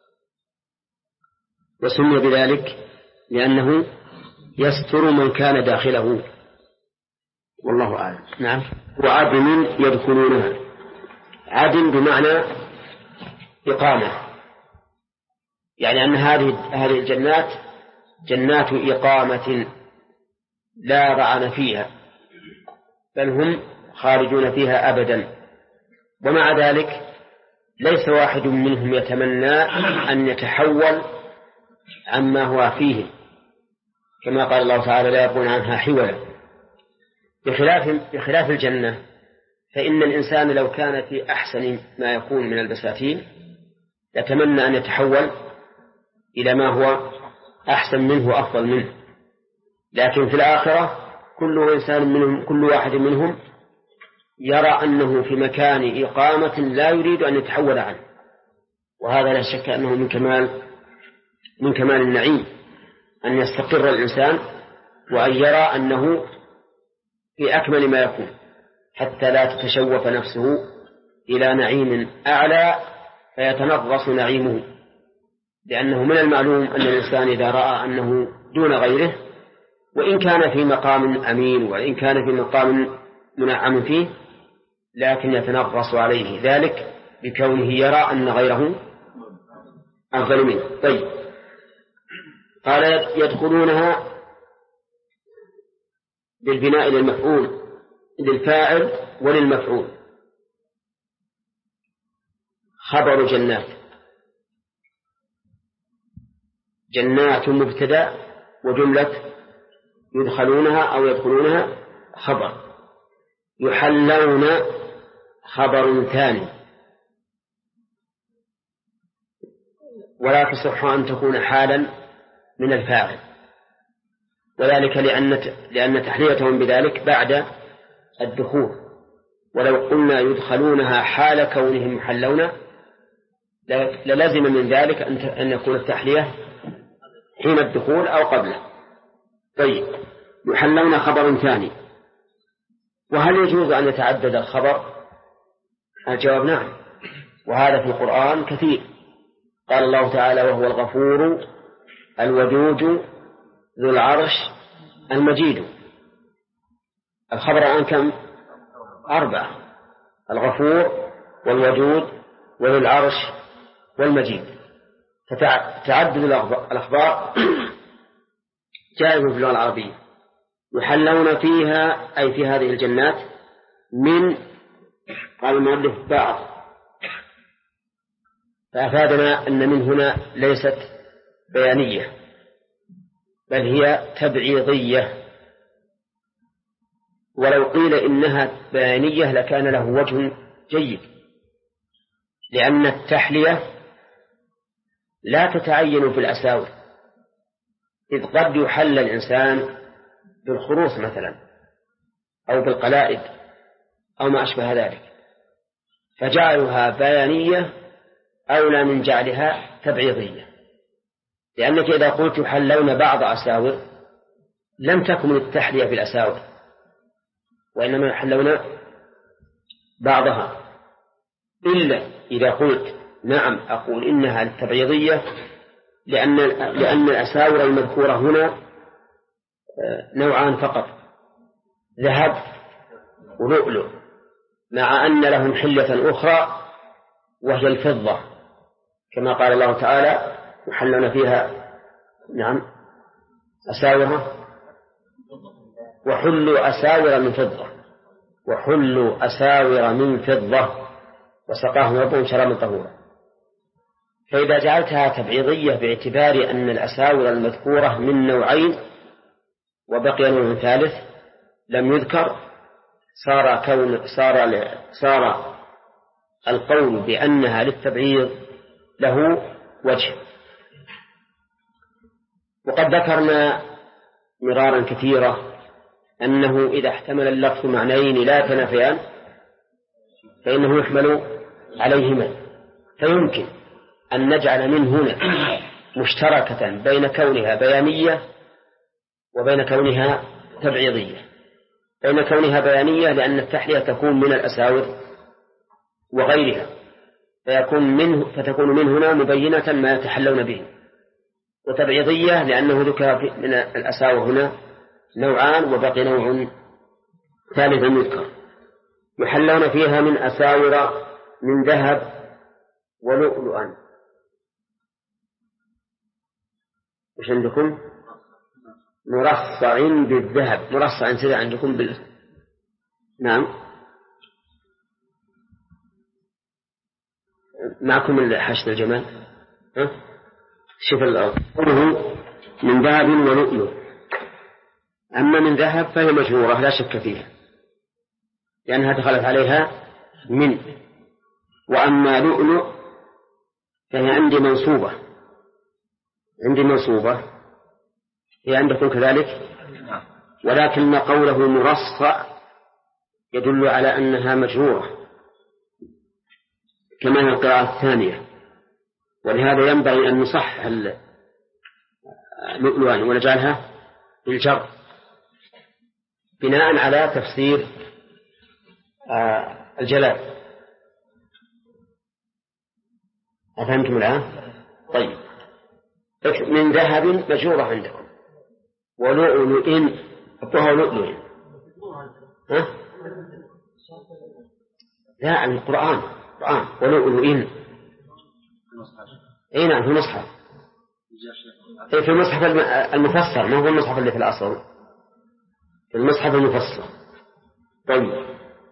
وسمي بذلك لأنه يستر من كان داخله، والله أعلم. نعم. وعدن يدخلونها، عدن بمعنى إقامة، يعني أن هذه الجنات جنات إقامة لا رعن فيها، بل هم خارجون فيها أبدا. ومع ذلك ليس واحد منهم يتمنى أن يتحول عما هو فيه، كما قال الله تعالى لا يبغون عنها حولا. بخلاف الجنة، فإن الإنسان لو كان في أحسن ما يكون من البساتين يتمنى أن يتحول إلى ما هو أحسن منه وأفضل منه، لكن في الآخرة كل واحد منهم يرى أنه في مكان إقامة لا يريد أن يتحول عنه، وهذا لا شك أنه من كمال النعيم أن يستقر الإنسان وأن يرى أنه في أكمل ما يكون، حتى لا تتشوف نفسه إلى نعيم أعلى فيتنغص نعيمه، لأنه من المعلوم أن الإنسان إذا رأى أنه دون غيره، وإن كان في مقام أمين وإن كان في مقام منعم فيه، لكن يتنغص عليه ذلك بكونه يرى أن غيره أفضل منه. طيب، قال يدخلونها بالبناء للمفعول للفاعل وللمفعول خبر جنات مبتدأ، وجملة يدخلونها أو يدخلونها خبر. يحلون خبر ثاني، ولا تصح أن تكون حالا من الفاعل، وذلك لأن تحليتهم بذلك بعد الدخول، ولو قلنا يدخلونها حال كونهم يحلون للزم من ذلك أن يكون التحلية حين الدخول أو قبله. طيب، يحلون خبر ثاني، وهل يجوز أن يتعدد الخبر؟ الجواب نعم، وهذا في القرآن كثير. قال الله تعالى وهو الغفور الودود ذو العرش المجيد. الخبر الآن كم؟ 4: الغفور والودود وذو العرش والمجيد. فتعدد الأخبار جائز في اللغة العربية، يحلون فيها أي في هذه الجنات من، قال المؤلف، بعض، فأفادنا أن من هنا ليست بيانية بل هي تبعيضية، ولو قيل إنها بيانية لكان له وجه جيد، لأن التحلية لا تتعين في الأساور، إذ قد يحل الإنسان بالخروص مثلا أو بالقلائد أو ما أشبه ذلك، فجعلها بيانية أولى من جعلها تبعيضية، لأنك إذا قلت يحلون بعض أساور لم تكن التحلية في الأساور، وإنما يحلون بعضها، إلا إذا قلت نعم أقول إنها التبعيضية، لأن الأساور المذكورة هنا نوعان فقط، ذهب ولؤلؤ، مع أن لهم حلة أخرى وهي الفضة، كما قال الله تعالى يحلون فيها نعم أساور وحلوا أساور من فضة، وحلوا أساور من فضة وسقاهم ربهم شرابا طهورا. فإذا جعلتها تبعيضية باعتبار أن الأساور المذكورة من نوعين وبقي نوع ثالث لم يذكر، صار القول بأنها للتبعيض له وجه. وقد ذكرنا مرارا كثيرا أنه إذا احتمل اللفظ معنيين لا تنافيان فإنه يحمل عليهما، فيمكن أن نجعل من هنا مشتركة بين كونها بيانية وبين كونها تبعيضية. بين كونها بيانية لأن التحلية تكون من الأساور وغيرها، فتكون من هنا مبينة ما يتحلون به، وتبعيضية لأنه ذكر من الأساور هنا نوعان وبقي نوع ثالث يذكر. يحلون فيها من أساور من ذهب ولؤلؤا. وش عندكم؟ مرصع بالذهب. مرصع سيدة عندكم نعم معكم حشد الجمال. شوف الأرض من ذهب ولؤلؤ. أما من ذهب فهي مجهورة لا شك فيها لأنها دخلت عليها من، وأما لؤلؤ فهي عندي منصوبة هي عندكم كذلك، ولكن قوله مرصع يدل على أنها مجهورة كما هي القراءة الثانية، ولهذا ينبغي أن نصحح لؤلؤا ونجعلها بالجر بناء على تفسير الجلال. أفهمتم الآن؟ طيب، من ذهب مجهورة عندكم، ولؤلؤ أعطوها لؤلؤ. لا، القرآن ولؤلؤ. أي نعم، في المصحف، في المصحف المفسر، ما هو المصحف اللي في الأصل، في المصحف المفسر. طيب،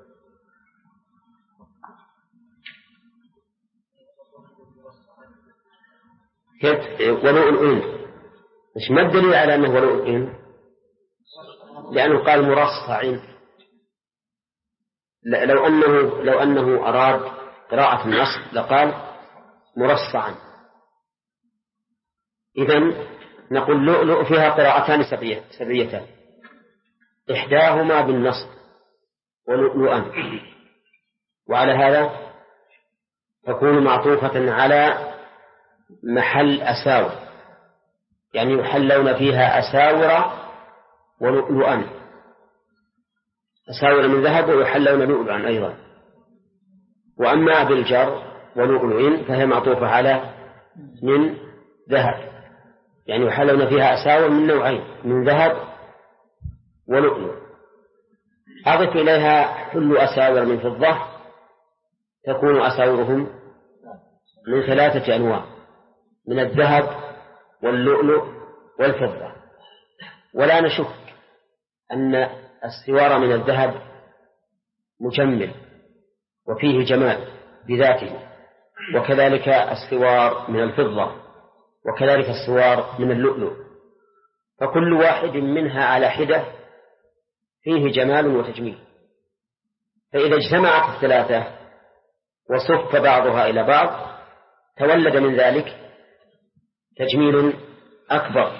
ولؤلؤ، مش ما الدليل على أنه ولؤلؤ؟ لأنه قال مرصع. لو أنه أراد قراءة النص لقال مرصعا. إذن نقول لؤلؤ فيها قراءتان سبعيتان، إحداهما بالنصب ولؤلؤا، وعلى هذا تكون معطوفة على محل أساور، يعني يحلون فيها أساور ولؤلؤا، أساور من ذهب ويحلون لؤلؤا أيضا. وأما بالجر ولؤلؤ فهي معطوفة على من ذهب، يعني يحلون فيها أساور من نوعين، من ذهب ولؤلؤ. أضف إليها حل أساور من فضة، تكون أساورهم من 3 أنواع، من الذهب واللؤلؤ والفضة. ولا نشك أن السوار من الذهب مجمل وفيه جمال بذاته، وكذلك السوار من الفضة، وكذلك السوار من اللؤلؤ، فكل واحد منها على حدة فيه جمال وتجميل. فإذا اجتمعت الثلاثة وصف بعضها إلى بعض تولد من ذلك تجميل أكبر.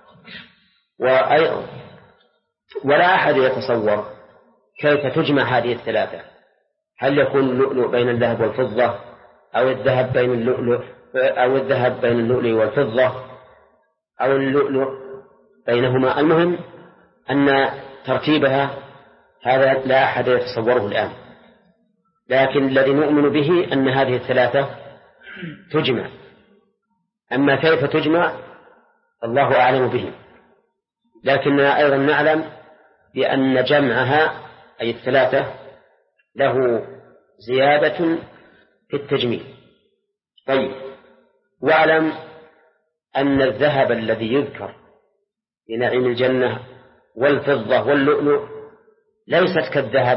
ولا أحد يتصور كيف تجمع هذه الثلاثة، هل يكون اللؤلؤ بين الذهب والفضة، أو الذهب بين اللؤلؤ، أو الذهب بين اللؤلؤ والفضة، أو اللؤلؤ بينهما. المهم أن ترتيبها هذا لا أحد يتصوره الآن، لكن الذي نؤمن به أن هذه الثلاثة تجمع. أما كيف تجمع الله أعلم به، لكننا أيضا نعلم بأن جمعها أي الثلاثة له زيادة في التجميل. طيب، واعلم أن الذهب الذي يذكر في نعيم الجنة والفضة واللؤلؤ ليست كالذهب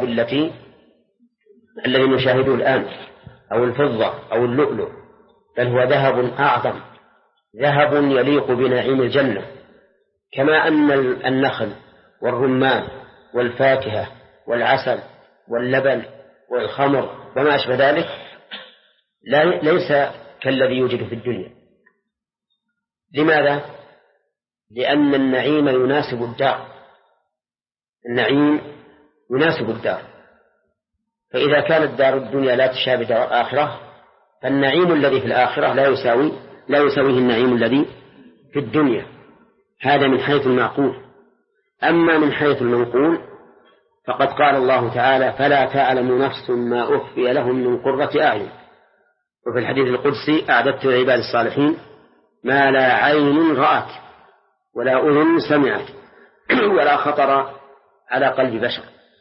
الذي نشاهده الآن، أو الفضة أو اللؤلؤ، بل هو ذهب أعظم، ذهب يليق بنعيم الجنة. كما أن النخل والرمان والفاكهة والعسل واللبن والخمر وما أشبه ذلك ليس كالذي يوجد في الدنيا. لماذا؟ لأن النعيم يناسب الدار، النعيم يناسب الدار. فإذا كانت دار الدنيا لا تشابه دار الآخرة، فالنعيم الذي في الآخرة لا يساويه النعيم الذي في الدنيا. هذا من حيث المعقول. أما من حيث المنقول فقد قال الله تعالى: فلا تعلم نفس ما أخفي لهم من قرة أعين. وفي الحديث القدسي: أعددت لعباد الصالحين ما لا عين رأت ولا أذن سمعت ولا خطر على قلب بشر.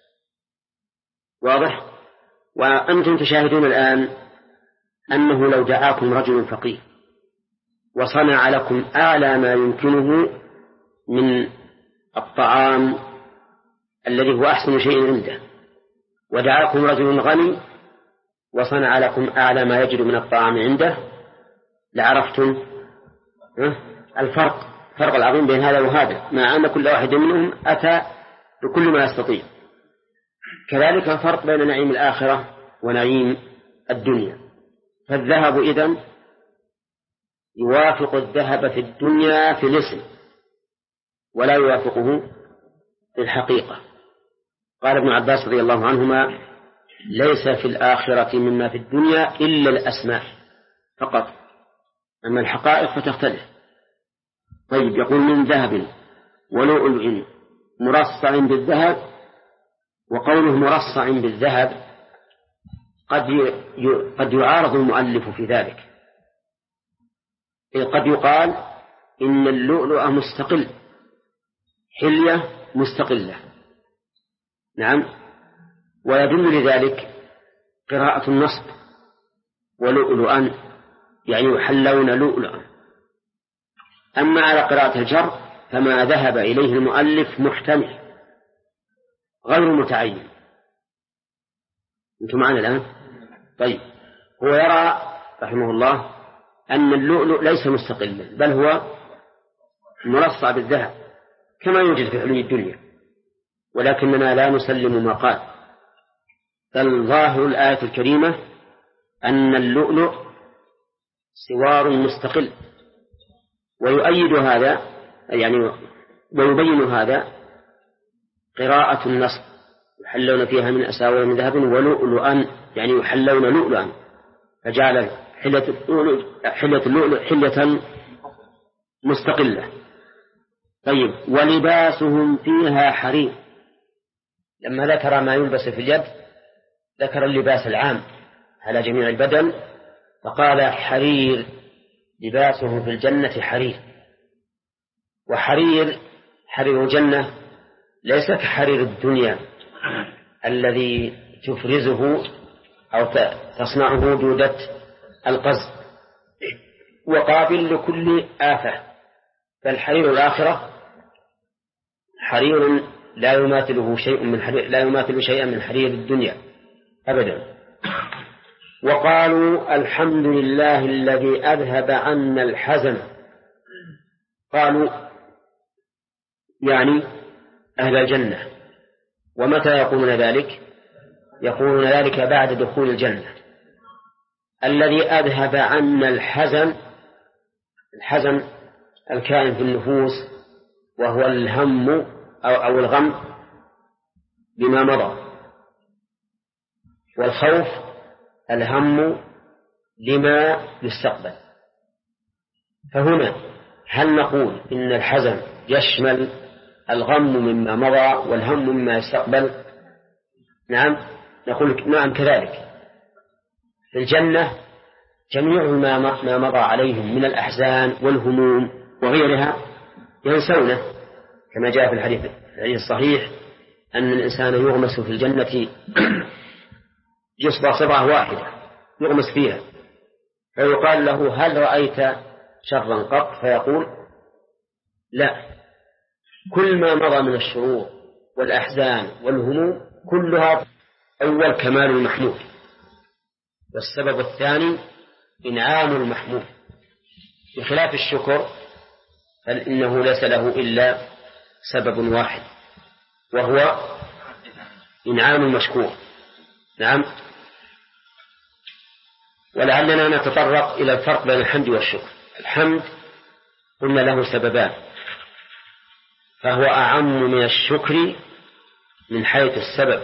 واضح؟ وأنتم تشاهدون الآن أنه لو دعاكم رجل فقير وصنع لكم أعلى ما يمكنه من الطعام الذي هو أحسن شيء عنده، ودعاكم رجل غني وصنع لكم أعلى ما يجد من الطعام عنده، لعرفتم الفرق العظيم بين هذا وهذا، مع أن كل واحد منهم أتى بكل ما يستطيع. كذلك الفرق بين نعيم الآخرة ونعيم الدنيا. فالذهب إذن يوافق الذهب في الدنيا في الاسم ولا يوافقه في الحقيقة. قال ابن عباس رضي الله عنهما: ليس في الآخرة مما في الدنيا إلا الأسماء فقط، أما الحقائق فتختلف. طيب، يقول: من ذهب ولؤلؤ مرصع بالذهب. وقوله مرصع بالذهب قد يعارض المؤلف في ذلك، إذ قد يقال إن اللؤلؤ مستقل، حلية مستقلة. نعم، ويدل لذلك قراءة النصب: ولؤلؤا، يعني يحلون لؤلؤا. أما على قراءة الجر فما ذهب إليه المؤلف محتمل غير متعين. أنتم معنا الآن؟ طيب، هو يرى رحمه الله أن اللؤلؤ ليس مستقلا، بل هو مرصع بالذهب كما يوجد في حلي الدنيا، ولكننا لا نسلم ما قال، بل ظاهر الآية الكريمة أن اللؤلؤ سوار مستقل. ويؤيد هذا، يعني ويبين هذا قراءة النصب: يحلون فيها من أساور من ذهب ولؤلؤا، يعني يحلون لؤلؤا، فجعل حلية اللؤلؤ حلية مستقلة. طيب، ولباسهم فيها حرير. لما ذكر ما يلبس في اليد ذكر اللباس العام على جميع البدن، فقال: حرير، لباسهم في الجنة حرير. وحرير الجنة ليس كحرير الدنيا الذي تفرزه أو تصنعه دودة القز وقابل لكل آفة، بل حرير الآخرة حرير لا يماثله شيء من حرير، لا يماثل شيئا من حرير الدنيا أبدا. وقالوا الحمد لله الذي أذهب عنا الحزن. قالوا يعني أهل الجنة. ومتى يقولون ذلك؟ يقولون ذلك بعد دخول الجنة. الذي أذهب عنا الحزن، الحزن الكائن في النفوس، وهو الهم أو الغم بما مضى، والخوف الهم لما يستقبل. فهنا هل نقول إن الحزن يشمل الغم مما مضى والهم مما يستقبل؟ نعم، نقول نعم كذلك. في الجنة جميع ما مضى عليهم من الأحزان والهموم وغيرها ينسونه، كما جاء في الحديث الصحيح أن الإنسان يغمس في الجنة يصبع صبعة واحدة يغمس فيها، فيقال له هل رأيت شرا قط؟ فيقول لا، كل ما مضى من الشرور والأحزان والهموم كلها أول كمال المحمود، والسبب الثاني إنعام المحمود، بخلاف الشكر فإنه ليس له إلا سبب واحد وهو إنعام المشكور. نعم. ولعلنا نتطرق إلى الفرق بين الحمد والشكر. الحمد قلنا له سببان، فهو أعم من الشكر من حيث السبب.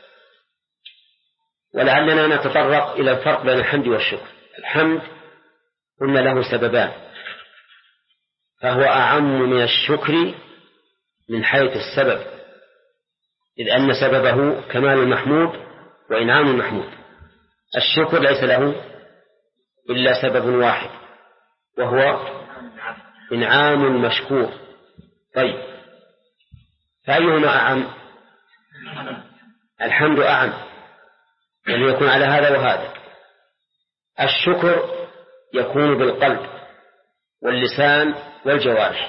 ولعلنا نتطرق إلى الفرق بين الحمد والشكر. الحمد قلنا له سببان، فهو أعم من الشكر من حيث السبب، إذ أن سببه كمال المحمود وإنعام المحمود. الشكر ليس له إلا سبب واحد وهو إنعام المشكور. طيب، فأيهما أعم؟ الحمد أعم، أن يكون على هذا وهذا. الشكر يكون بالقلب واللسان والجوارح.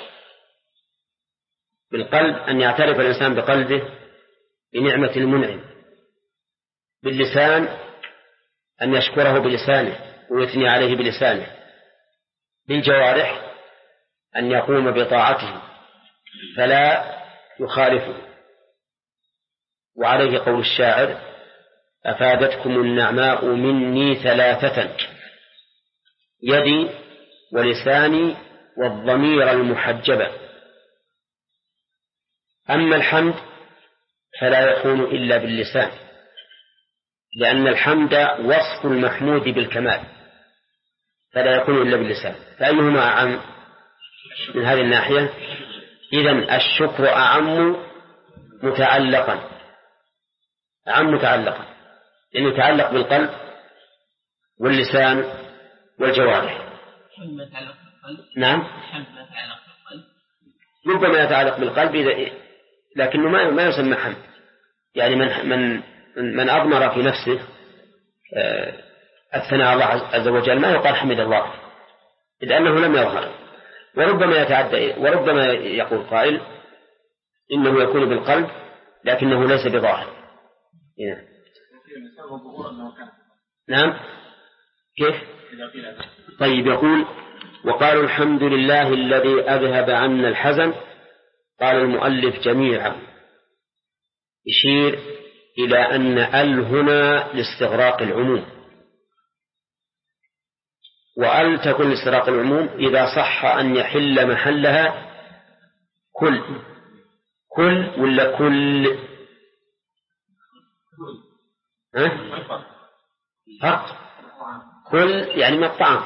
بالقلب أن يعترف الإنسان بقلبه بنعمة المنعم، باللسان أن يشكره بلسانه ويثني عليه بلسانه، بالجوارح أن يقوم بطاعته فلا يخالفه. وعليه قول الشاعر: أفادتكم النعماء مني ثلاثة، يدي ولساني والضمير المحجبة. أما الحمد فلا يكون إلا باللسان، لأن الحمد وصف المحمود بالكمال، فلا يكون إلا باللسان. فأيهما أعم من هذه الناحية؟ إذن الشكر أعم متعلقا، لأنه يتعلق بالقلب واللسان والجوارح. نعم، ربما يتعلق بالقلب لكنه ما يسمى حمد. يعني من أضمر في نفسه الثناء الله عز وجل ما يقال حمد الله، إذ أنه لم يظهر. وربما يتعدى، وربما يقول قائل إنه يكون بالقلب لكنه ليس بظاهر. نعم، كيف؟ طيب، يقول: وقالوا الحمد لله الذي أذهب عنا الحزن. قال المؤلف: جميعا، يشير إلى أن هنا لاستغراق العموم، وأل تكون لاستغراق العموم إذا صح أن يحل محلها كل ولا كل؟ فرق. كل يعني من الطعام،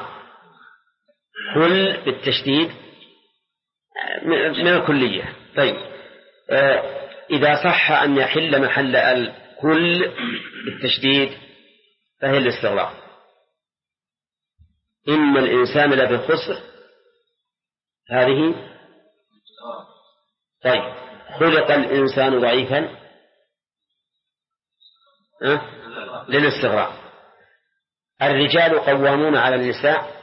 كل بالتشديد من الكلية. طيب، إذا صح أن يحل محل الكل بالتشديد فهي الاستغراق. إن الإنسان لفي خسر، هذه. طيب، خلق الإنسان ضعيفا للاستغراق. الرجال قوامون على النساء،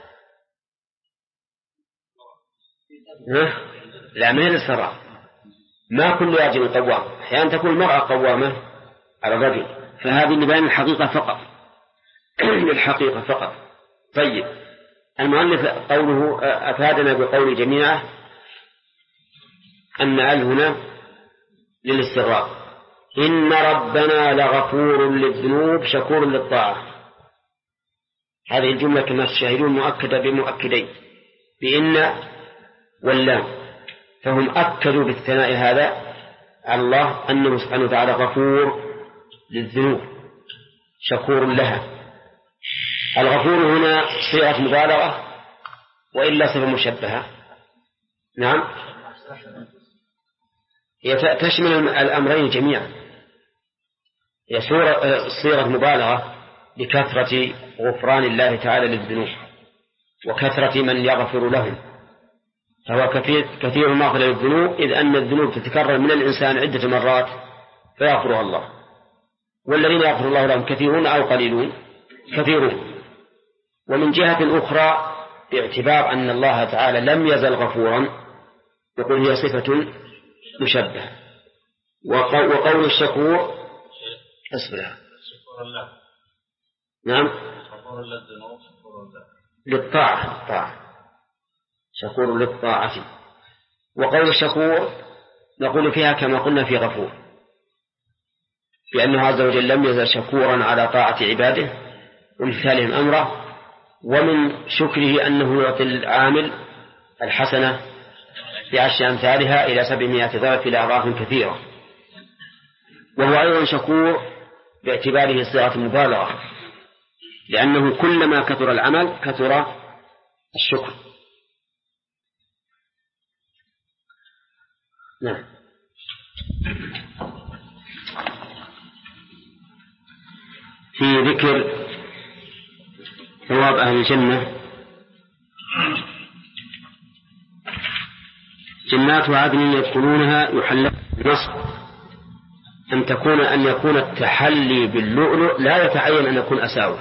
لا، من الاستغراق. ما كل راجل قوام، أحيانا تكون المرأة قوامة على الرجل، فهذه لبيان الحقيقة فقط للحقيقة فقط. طيب، المؤلف قوله أفادنا بقول جميعا أن هنا للاستغراق. إن ربنا لغفور للذنوب شكور للطاعة. هذه الجملة كما تشاهدون مؤكدة بمؤكدين بإن واللام، فهم أكدوا بالثناء هذا على الله أنه سبحانه وتعالى غفور للذنوب شكور لها. الغفور هنا صيغة مبالغة وإلا صفة مشبهة. نعم، هي تشمل الأمرين جميعا. هي صيغة مبالغة لكثرة غفران الله تعالى للذنوب وكثرة من يغفر لهم، فهو كثير المغفرة للذنوب، إذ أن الذنوب تتكرر من الإنسان عدة مرات فيغفرها الله. والذين يغفر الله لهم كثيرون أو قليلون؟ كثيرون. ومن جهة أخرى باعتبار أن الله تعالى لم يزل غفورا يقول هي صفة مشبهة. وقول الشكور أصبرها. نعم، للطاعة شكور للطاعة. وقول الشكور نقول فيها كما قلنا في غفور، بأنه عز وجل لم يزل شكورا على طاعة عباده وامتثالهم أمره، ومن شكره أنه يعطي العامل الحسنة ب10 أمثالها إلى 700 ضعف إلى أضعاف كثيرة. وهو أيضا شكور باعتباره صيغة مبالغة، لأنه كلما كثر العمل كثر الشكر. نعم. في ذكر ثواب أهل الجنة: جنات عدن يدخلونها يحلون بالنصر أن يكون التحلي باللؤلؤ لا يتعين أن يكون أساور،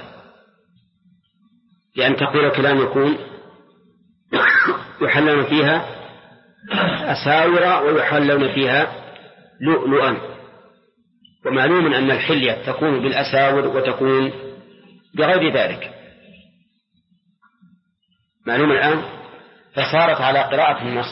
لأن تقول كلام يكون يحلون فيها أساور ويحلون فيها لؤلؤا. ومعلوم أن الحلية تكون بالأساور وتكون بغير ذلك، معلوم الآن. فصارت على قراءة النص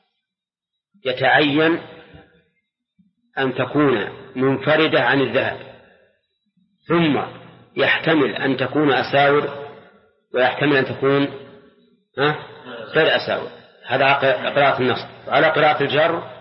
يتعين أن تكون منفردة عن الذهب، ثم يحتمل أن تكون أساور ويحتمل أن تكون غير أساور. هذا قراءة النص. على قراءة الجر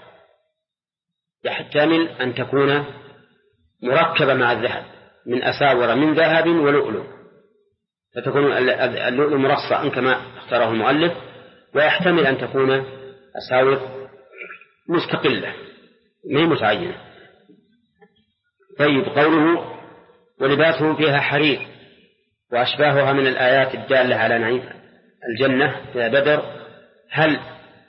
يحتمل أن تكون مركبة مع الذهب من أساور من ذهب ولؤلؤ، فتكون اللؤلؤ مرصع كما اختاره المؤلف، ويحتمل أن تكون أساور مستقلة ما هي متعينة. طيب، قوله ولباسهم فيها حرير وأشباهها من الآيات الدالة على نعيم الجنة في بدر. هل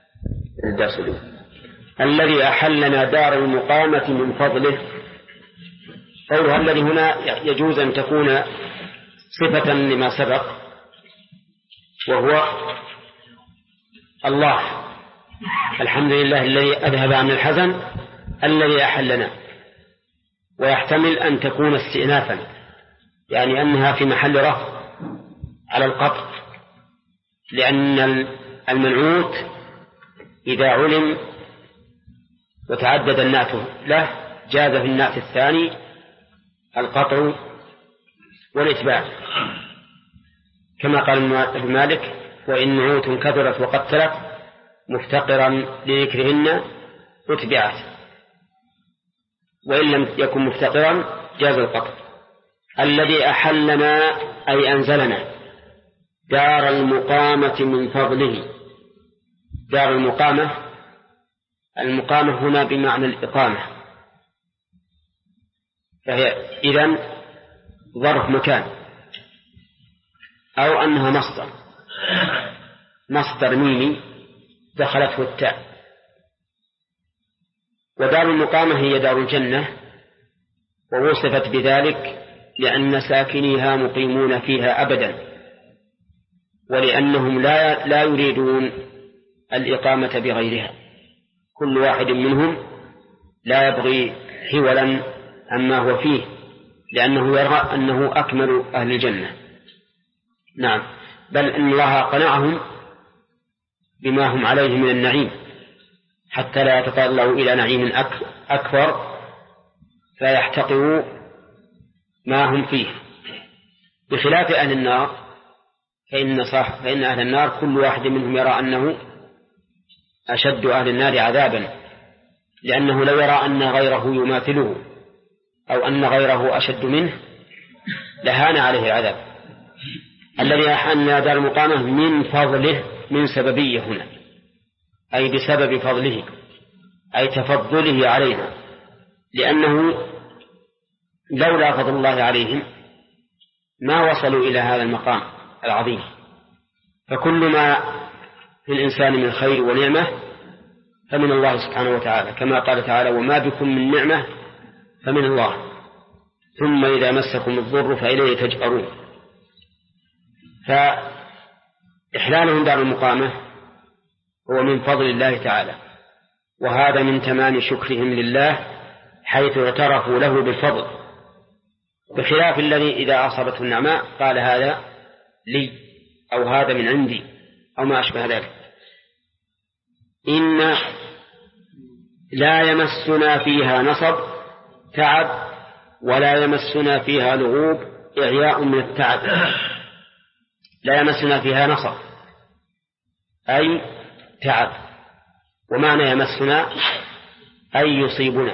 الذي أحلنا دار المقامة من فضله، قولها الذي هنا يجوز أن تكون صفة لما سبق، وهو الله. الحمد لله الذي أذهب عن الحزن الذي أحلنا. ويحتمل أن تكون استئنافا، يعني أنها في محل رفع على القطع، لأن المنعوت إذا علم وتعدد النعت له جاز في النعت الثاني القطع والإتباع، كما قال ابن مالك: وإن نعوت كثرت وقتلت مفتقرا لذكرهن أتبعت، وإن لم يكن مفتقرا جاز القطع. الذي أحلنا أي أنزلنا دار المقامة من فضله. دار المقامة هنا بمعنى الإقامة، فهي إذن ظرف مكان، أو أنها مصدر ميمي دخلته التاء. ودار المقامة هي دار الجنة، ووصفت بذلك لأن ساكنيها مقيمون فيها أبدا، ولأنهم لا يريدون الإقامة بغيرها. كل واحد منهم لا يبغي حولا عما هو فيه، لأنه يرى أنه أكمل أهل الجنة. نعم، بل إن الله قنعهم بما هم عليه من النعيم حتى لا يتطلعوا إلى نعيم أكبر فيحتقروا ما هم فيه، بخلاف أهل النار. فإن أهل النار كل واحد منهم يرى أنه أشد أهل النار عذابا، لأنه لو يرى أن غيره يماثله أو أن غيره أشد منه لهان عليه العذاب. الذي أحن دار المقامة من فضله، من سببية هنا، أي بسبب فضله، أي تفضله علينا، لأنه لولا فضل الله عليهم ما وصلوا إلى هذا المقام العظيم. فكل ما في الإنسان من خير ونعمة فمن الله سبحانه وتعالى، كما قال تعالى: وما بكم من نعمة فمن الله ثم إذا مسكم الضر فإليه تجأرون. فإحلالهم دار المقامة هو من فضل الله تعالى، وهذا من تمام شكرهم لله حيث اعترفوا له بالفضل، بخلاف الذي إذا أصابته النعماء قال هذا لي أو هذا من عندي أو ما أشبه ذلك. إن لا يمسنا فيها نصب تعب ولا يمسنا فيها لغوب إعياء من التعب. لا يمسنا فيها نصب أي تعب، ومعنى يمسنا أي يصيبنا،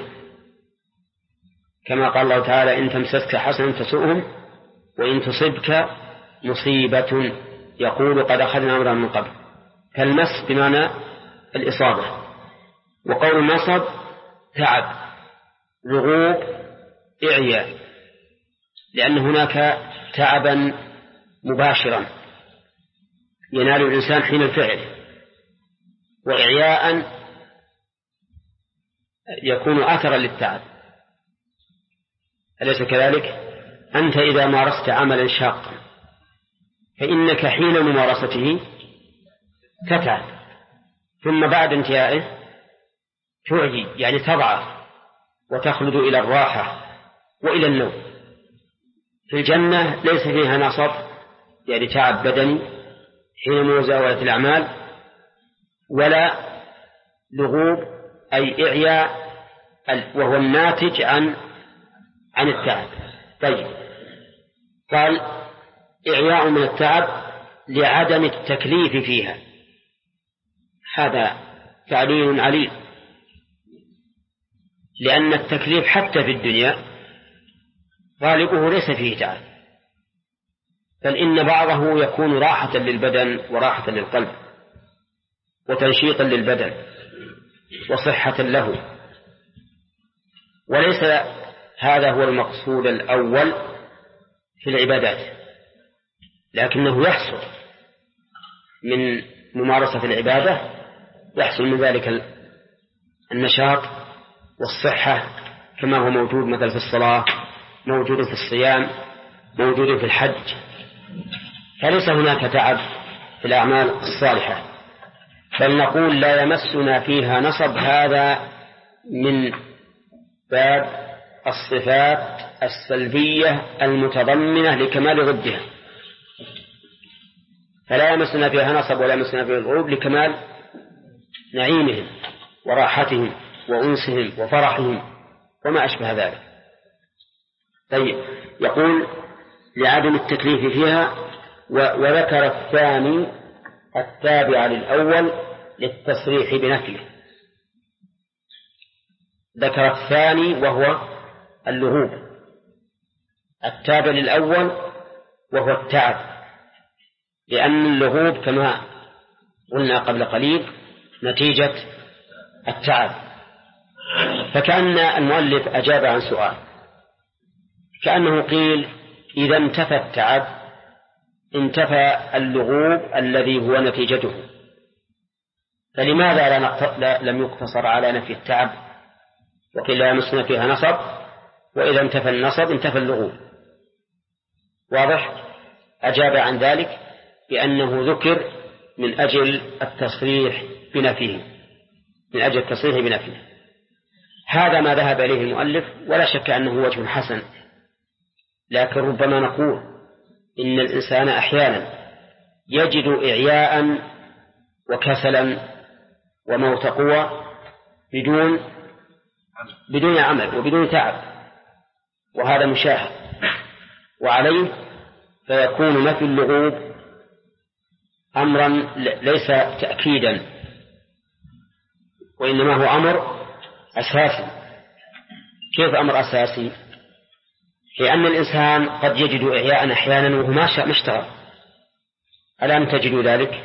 كما قال الله تعالى: إن تمسسك حسنة تسؤهم وإن تصبك مصيبة يقول قد أخذنا أمرا من قبل. فالمس بمعنى الإصابة. وقول النصب تعب، لغوب إعياء، لأن هناك تعبا مباشرا ينال الإنسان حين الفعل، وإعياء يكون أثرا للتعب. أليس كذلك؟ أنت إذا مارست عملا شاقا فإنك حين ممارسته تتعب، ثم بعد انتهائه تعجي، يعني تضعف وتخلد إلى الراحة وإلى النوم. في الجنة ليس فيها نصب، يعني تعب بدني حين مزاولة الأعمال، ولا لغوب أي إعياء وهو الناتج عن التعب. طيب، قال إعياء من التعب لعدم التكليف فيها، هذا تعليل عليل، لأن التكليف حتى في الدنيا غالبه ليس فيه تعب، بل إن بعضه يكون راحة للبدن وراحة للقلب وتنشيطا للبدن وصحة له، وليس هذا هو المقصود الأول في العبادات، لكنه يحصل من ممارسة العبادة، يحصل من ذلك النشاط والصحة، كما هو موجود مثلا في الصلاة، موجود في الصيام، موجود في الحج. فليس هناك تعب في الأعمال الصالحة، بل نقول لا يمسنا فيها نصب، هذا من باب الصفات السلبية المتضمنة لكمال ضدها. فلا يمسنا فيها نصب ولا يمسنا فيها الغروب لكمال نعيمهم وراحتهم وأنسهم وفرحهم وما أشبه ذلك. طيب، يقول لعدم التكليف فيها، وذكر الثاني التابع للأول للتصريح بنفيه. ذكر الثاني وهو اللغوب، التابع للأول وهو التعب، لأن اللغوب كما قلنا قبل قليل نتيجة التعب. فكأن المؤلف أجاب عن سؤال، كأنه قيل إذا انتفى التعب انتفى اللغوب الذي هو نتيجته، فلماذا لم يقتصر على نفي التعب وقيل لا يمسنا فيها نصب، وإذا انتفى النصب انتفى اللغوب؟ واضح؟ أجاب عن ذلك بأنه ذكر من أجل التصريح بنفيه، من أجل التصريح بنفيه. هذا ما ذهب إليه المؤلف، ولا شك أنه وجه حسن، لكن ربما نقول إن الإنسان أحيانا يجد إعياء وكسلا وموت قوى بدون عمل وبدون تعب، وهذا مشاهد، وعليه فيكون نفي اللغوب أمرا ليس تأكيدا، وإنما هو أمر أساسي. كيف أمر أساسي؟ لأن الإنسان قد يجد إعياء أحيانا وهو ما اشتغل، ألم تجدوا ذلك؟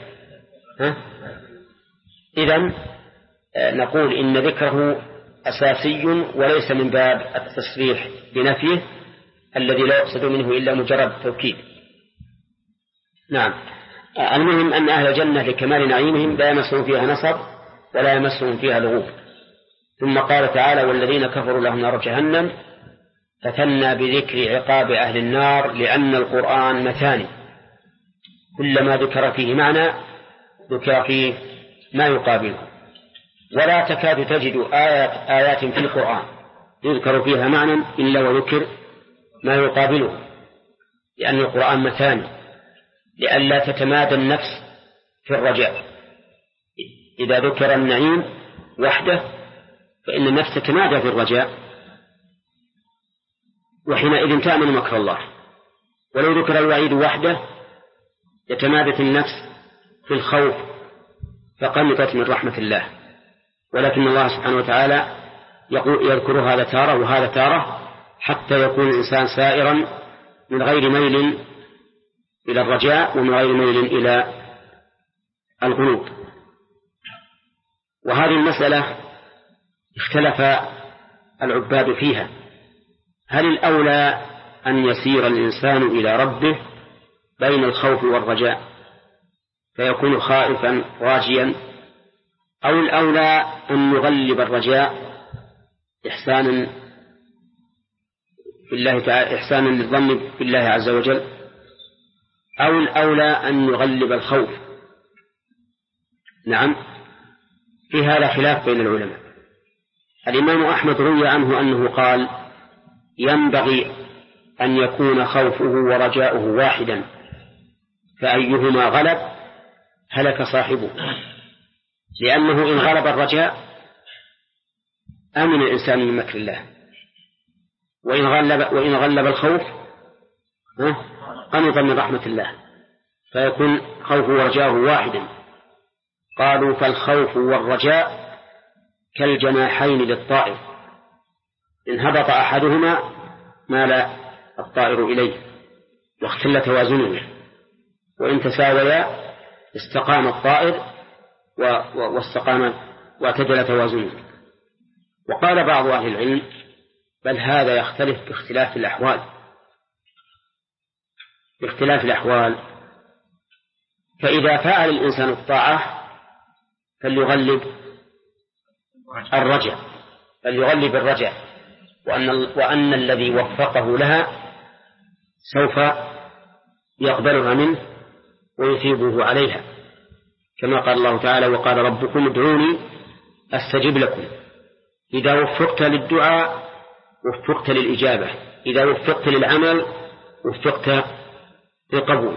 إذن نقول إن ذكره أساسي وليس من باب التصريح بنفيه الذي لا يقصد منه إلا مجرد التوكيد. نعم. المهم أن أهل الجنة لكمال نعيمهم لا يمسهم فيها نصب ولا يمسهم فيها لغوب. ثم قال تعالى: والذين كفروا لهم نار جهنم، فتنى بذكر عقاب أهل النار لأن القرآن مثاني، كلما ذكر فيه معنى ذكر فيه ما يقابله، ولا تكاد تجد آيات في القرآن يذكر فيها معنى إلا وذكر ما يقابله، لأن القرآن مثاني لئلا تتمادى النفس في الرجاء. إذا ذكر النعيم وحده فإن النفس تتمادى في الرجاء، وحينئذ تأمن مكر الله. ولو ذكر الوعيد وحده يتمادت النفس في الخوف فقنطت من رحمة الله. ولكن الله سبحانه وتعالى يذكر هذا تارة وهذا تارة حتى يكون الإنسان سائرا من غير ميل إلى الرجاء ومن غير ميل إلى القنوط. وهذه المسألة اختلف العباد فيها: هل الأولى أن يسير الإنسان إلى ربه بين الخوف والرجاء فيكون خائفا راجيا، أو الأولى أن يغلب الرجاء إحسانا للظن بالله عز وجل، أو الأولى أن يغلب الخوف؟ نعم، في هذا خلاف بين العلماء. الإمام أحمد روي عنه أنه قال: ينبغي أن يكون خوفه ورجاؤه واحدا، فأيهما غلب هلك صاحبه، لأنه إن غلب الرجاء أمن الإنسان من مكر الله، وإن غلب الخوف قنط من رحمة الله، فيكون خوفه ورجاؤه واحدا. قالوا: فالخوف والرجاء كالجناحين للطائر، إن هبط أحدهما مال الطائر إليه واختل توازنه، وإن تساويا استقام الطائر واستقام واعتدل توازنه. وقال بعض أهل العلم: بل هذا يختلف باختلاف الأحوال، فإذا فعل الإنسان الطاعة فليغلب الرجع، وأن الذي وفقه لها سوف يقبلها منه ويثيبه عليها، كما قال الله تعالى: وقال ربكم ادعوني أستجب لكم. إذا وفقت للدعاء وفقت للإجابة، إذا وفقت للعمل وفقت للقبول.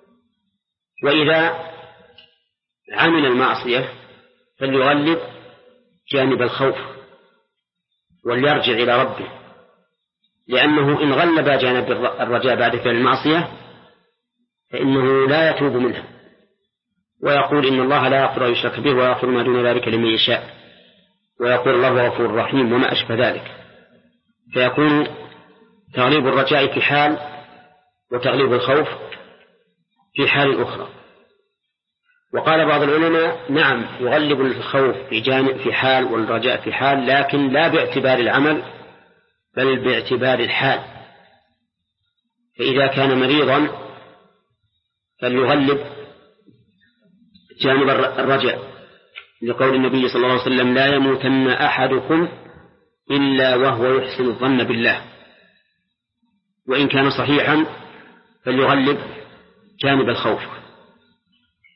وإذا عمل المعصية فليغلب جانب الخوف وليرجع إلى ربه، لأنه إن غلب جانب الرجاء بعد فعل المعصية فإنه لا يتوب منها، ويقول: إن الله لا يغفر يشرك به ويغفر ما دون ذلك لمن يشاء، ويقول: الله غفور رحيم، وما أشبه ذلك. فيكون تغليب الرجاء في حال وتغليب الخوف في حال أخرى. وقال بعض العلماء: نعم، يغلب الخوف في حال والرجاء في حال، لكن لا باعتبار العمل بل باعتبار الحال. فإذا كان مريضا فليغلب جانب الرجاء، لقول النبي صلى الله عليه وسلم: لا يموتن أحدكم إلا وهو يحسن الظن بالله. وإن كان صحيحا فليغلب جانب الخوف.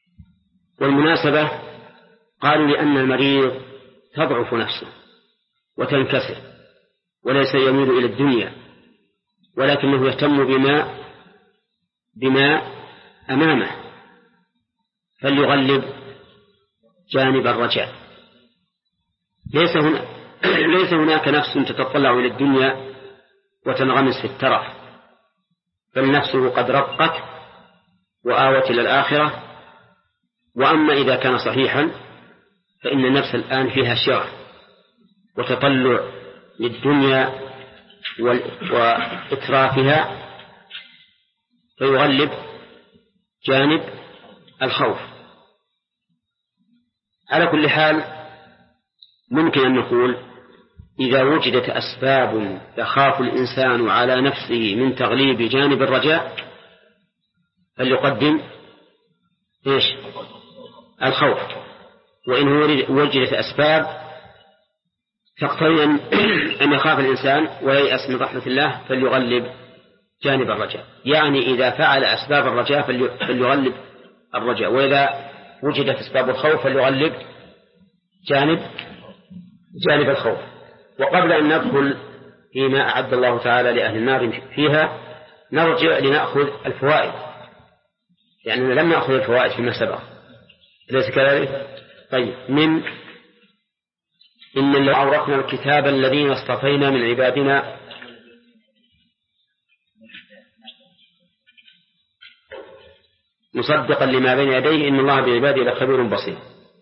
والمناسبة قالوا: لأن المريض تضعف نفسه،
وتنكسر، وليس يميل إلى الدنيا، ولكنه يهتم بما أمامه، فليغلب جانب الرجاء. ليس هناك نفس تتطلع إلى الدنيا وتنغمس في الترف، بل نفسه قد رقت وآوت إلى الآخرة. وأما إذا كان صحيحا فإن النفس الآن فيها شرع وتطلع للدنيا وإترافها، فيغلب جانب الخوف. على كل حال ممكن أن نقول إذا وجدت أسباب يخاف الإنسان على نفسه من تغليب جانب الرجاء فليقدم الخوف، وإن وجدت أسباب تقتضي أن يخاف الإنسان وييأس من رحمة الله فليغلب جانب الرجاء. يعني إذا فعل أسباب الرجاء فليغلب الرجاء، وإذا وجدت أسباب الخوف فليغلب جانب الخوف. وقبل أن ندخل فيما أعد الله تعالى لأهل النار فيها نرجع لنأخذ الفوائد، يعني لم نأخذ الفوائد فيما سبق، أليس كذلك؟ طيب، إن اللي أورثنا الكتاب الذين اصطفينا من عبادنا مصدقا لما بين يديه إن الله بعباده لخبير بصير.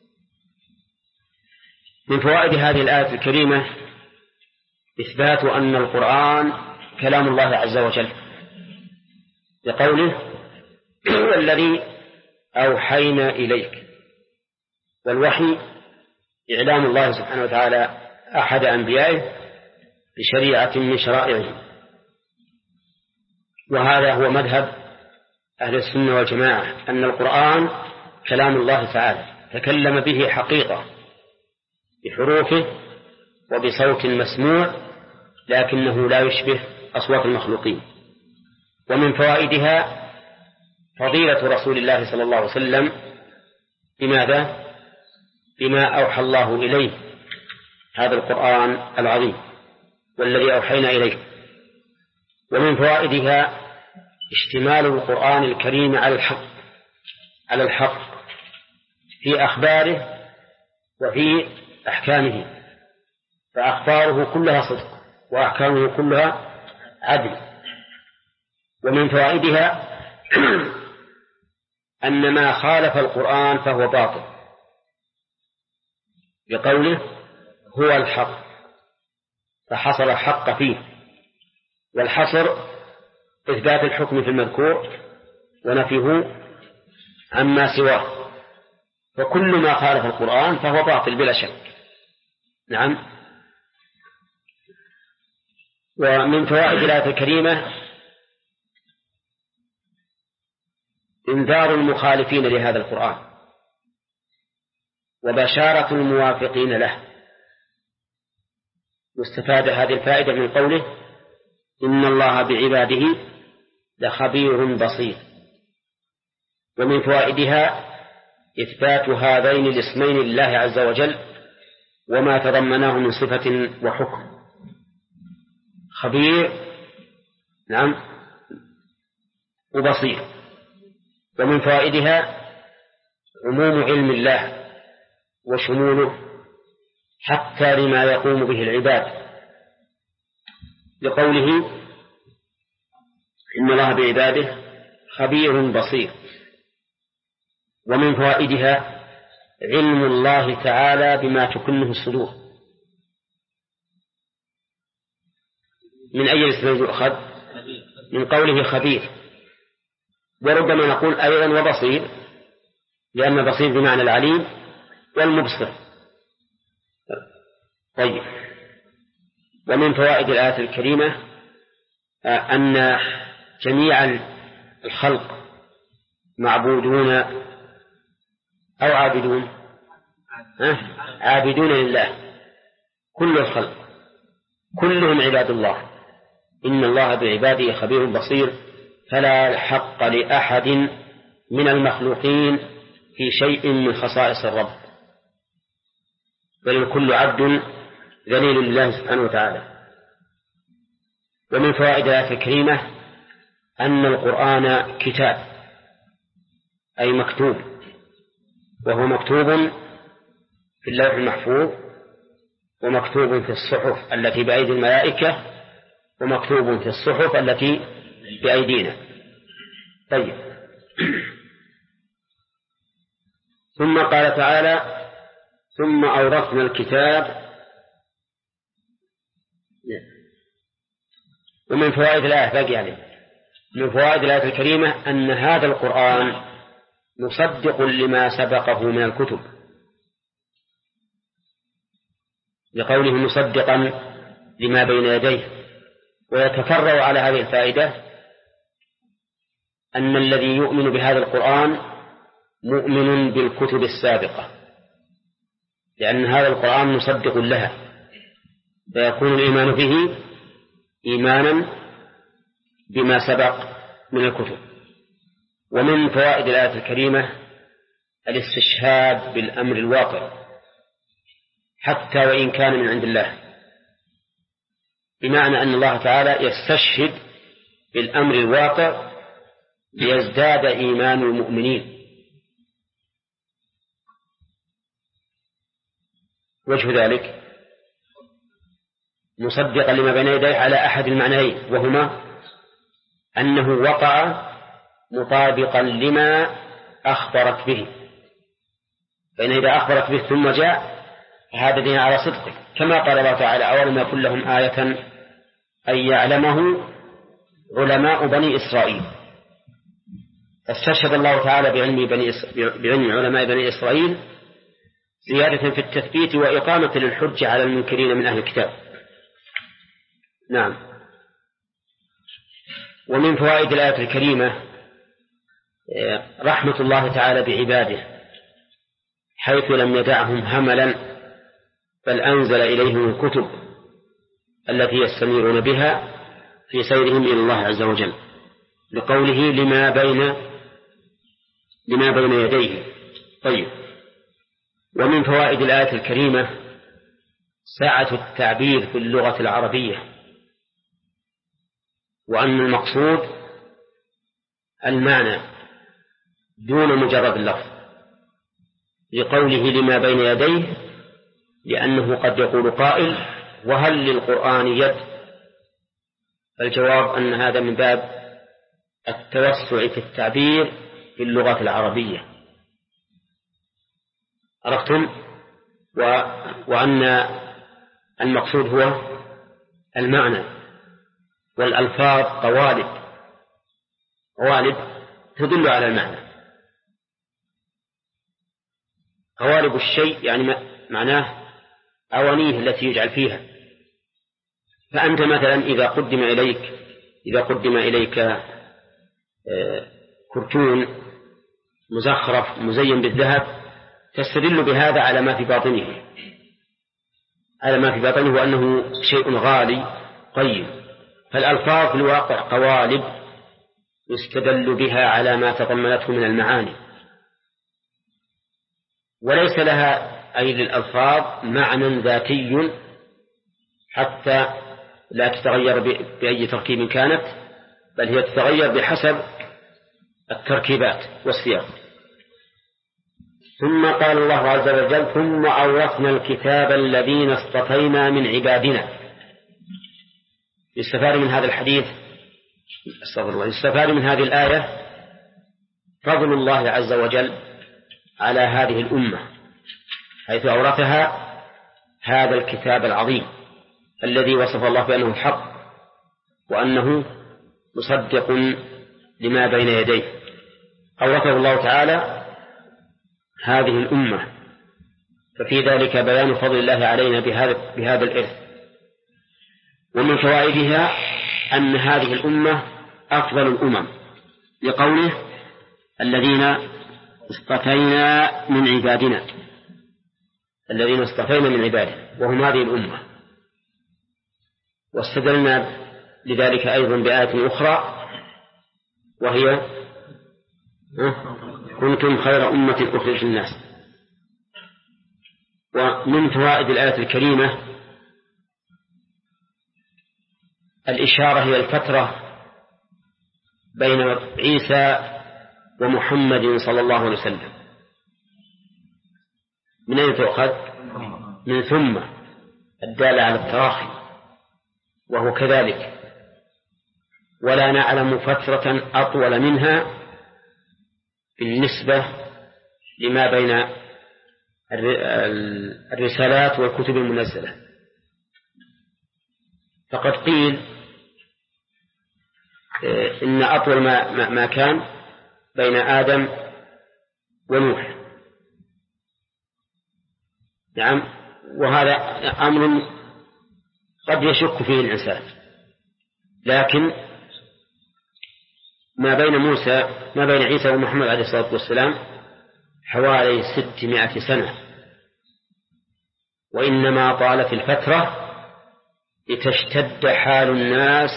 من فوائد هذه الآية الكريمة إثبات أن القرآن كلام الله عز وجل، لقوله والذي أوحينا إليك. والوحي إعلام الله سبحانه وتعالى أحد أنبيائه بشريعة من شرائعه، وهذا هو مذهب أهل السنة والجماعة، أن القرآن كلام الله تعالى تكلم به حقيقة بحروفه وبصوت مسموع، لكنه لا يشبه أصوات المخلوقين. ومن فوائدها فضيلة رسول الله صلى الله عليه وسلم بماذا؟ بما أوحى الله إليه، هذا القرآن العظيم والذي أوحينا إليه. ومن فوائدها اشتمال القرآن الكريم على الحق في أخباره وفي أحكامه، فأخباره كلها صدق وأحكامه كلها عدل. ومن فوائدها أن ما خالف القرآن فهو باطل، بقوله هو الحق فحصر الحق فيه، والحصر إثبات الحكم في المذكور ونفيه عما سواه، فكل ما خالف القرآن فهو باطل بلا شك. نعم. ومن فوائد الآية الكريمة إنذار المخالفين لهذا القرآن وبشارة الموافقين له. واستفاد هذه الفائدة من قوله إن الله بعباده لخبير بصير. ومن فوائدها إثبات هذين الاسمين لله عز وجل وما تضمناه من صفة وحكم، خبير نعم وبصير. ومن فوائدها عموم علم الله وشموله حتى لما يقوم به العباد، لقوله إن الله بعباده خبير بصير. ومن فوائدها علم الله تعالى بما تكنه الصدور. من أي اسم يؤخذ؟ من قوله خبير، وربما نقول أيضا وبصير، لأن بصير بمعنى العليم والمبصر. طيب. ومن فوائد الآية الكريمة أن جميع الخلق معبودون أو عابدون عابدون لله، كل الخلق كلهم عباد الله. إن الله بعباده خبير بصير، فلا حق لأحد من المخلوقين في شيء من خصائص الرب، بل الكل عبد ذليل لله سبحانه وتعالى. ومن فوائد الآية الكريمة أن القرآن كتاب، أي مكتوب، وهو مكتوب في اللوح المحفوظ، ومكتوب في الصحف التي بأيدي الملائكة، ومكتوب في الصحف التي بأيدينا. طيب. ثم قال تعالى: ثم أورثنا الكتاب. ومن فوائد الآية باقي عليه، من فوائد الآية الكريمة أن هذا القرآن مصدق لما سبقه من الكتب، لقوله مصدقا لما بين يديه. ويتفرع على هذه الفائدة أن الذي يؤمن بهذا القرآن مؤمن بالكتب السابقة، لأن هذا القرآن مصدق لها، فيكون الإيمان به إيمانا بما سبق من الكتب. ومن فوائد الآية الكريمة الاستشهاد بالأمر الواقع حتى وإن كان من عند الله، بمعنى أن الله تعالى يستشهد بالأمر الواقع ليزداد إيمان المؤمنين. وجه ذلك مصدقا لما بين يديه على أحد المعنيين، وهما أنه وقع مطابقا لما أخبرت به، فإن إذا أخبرت به ثم جاء هذا دين على صدقه، كما قال الله تعالى: أولم يكن لهم آية أن يعلمه علماء بني إسرائيل. استشهد الله تعالى بعلم علماء بني إسرائيل زيادة في التثبيت وإقامة للحجة على المنكرين من أهل الكتاب. نعم. ومن فوائد الآية الكريمة رحمة الله تعالى بعباده، حيث لم يدعهم هملا، بل أنزل إليهم الكتب التي يستنيرون بها في سيرهم إلى الله عز وجل، لقوله لما بين يديه. طيب. ومن فوائد الآية الكريمة سعة التعبير في اللغة العربية، وأن المقصود المعنى دون مجرد اللفظ، لقوله لما بين يديه، لأنه قد يقول قائل: وهل للقرآن يد؟ الجواب أن هذا من باب التوسع في التعبير في اللغة العربية. عرفتم؟ وأن المقصود هو المعنى، والألفاظ قوالب تدل على المعنى. قوالب الشيء يعني معناه أوانيه التي يجعل فيها. فأنت مثلا إذا قدم إليك كرتون مزخرف مزين بالذهب، تستدل بهذا على ما في باطنه، وأنه شيء غالي قيم. فالألفاظ في الواقع قوالب يستدل بها على ما تضمنته من المعاني، وليس لها أي للألفاظ معنى ذاتي حتى لا تتغير بأي تركيب كانت، بل هي تتغير بحسب التركيبات والسياق. ثم قال الله عز وجل: ثم أورثنا الكتاب الذين اصطفينا من عبادنا. يستفاد من هذا الحديث يستفاد من هذه الآية فضل الله عز وجل على هذه الأمة، حيث أورثها هذا الكتاب العظيم الذي وصف الله بأنه الحق، وأنه مصدق لما بين يديه. أورثه الله تعالى هذه الأمة، ففي ذلك بيان فضل الله علينا بهذا الإرث. ومن فوائدها أن هذه الأمة أفضل الأمم، لقوله: الذين اصطفينا من عبادنا، الذين اصطفينا من عبادنا، وهم هذه الأمة. واستدلنا لذلك أيضا بآية أخرى، وهي: كنتم خير أمة أخرجت للناس. ومن فوائد الآية الكريمة الإشارة هي الفترة بين عيسى ومحمد صلى الله عليه وسلم. من أين تؤخذ؟ من ثم الدالة على التراخي، وهو كذلك، ولا نعلم فترة أطول منها بالنسبة لما بين الرسالات والكتب المنزلة. فقد قيل إن أطول ما كان بين آدم ونوح. نعم، وهذا أمر قد يشك فيه الإنسان، لكن ما بين عيسى ومحمد عليه الصلاة والسلام حوالي 600 سنة، وإنما طالت الفترة لتشتد حال الناس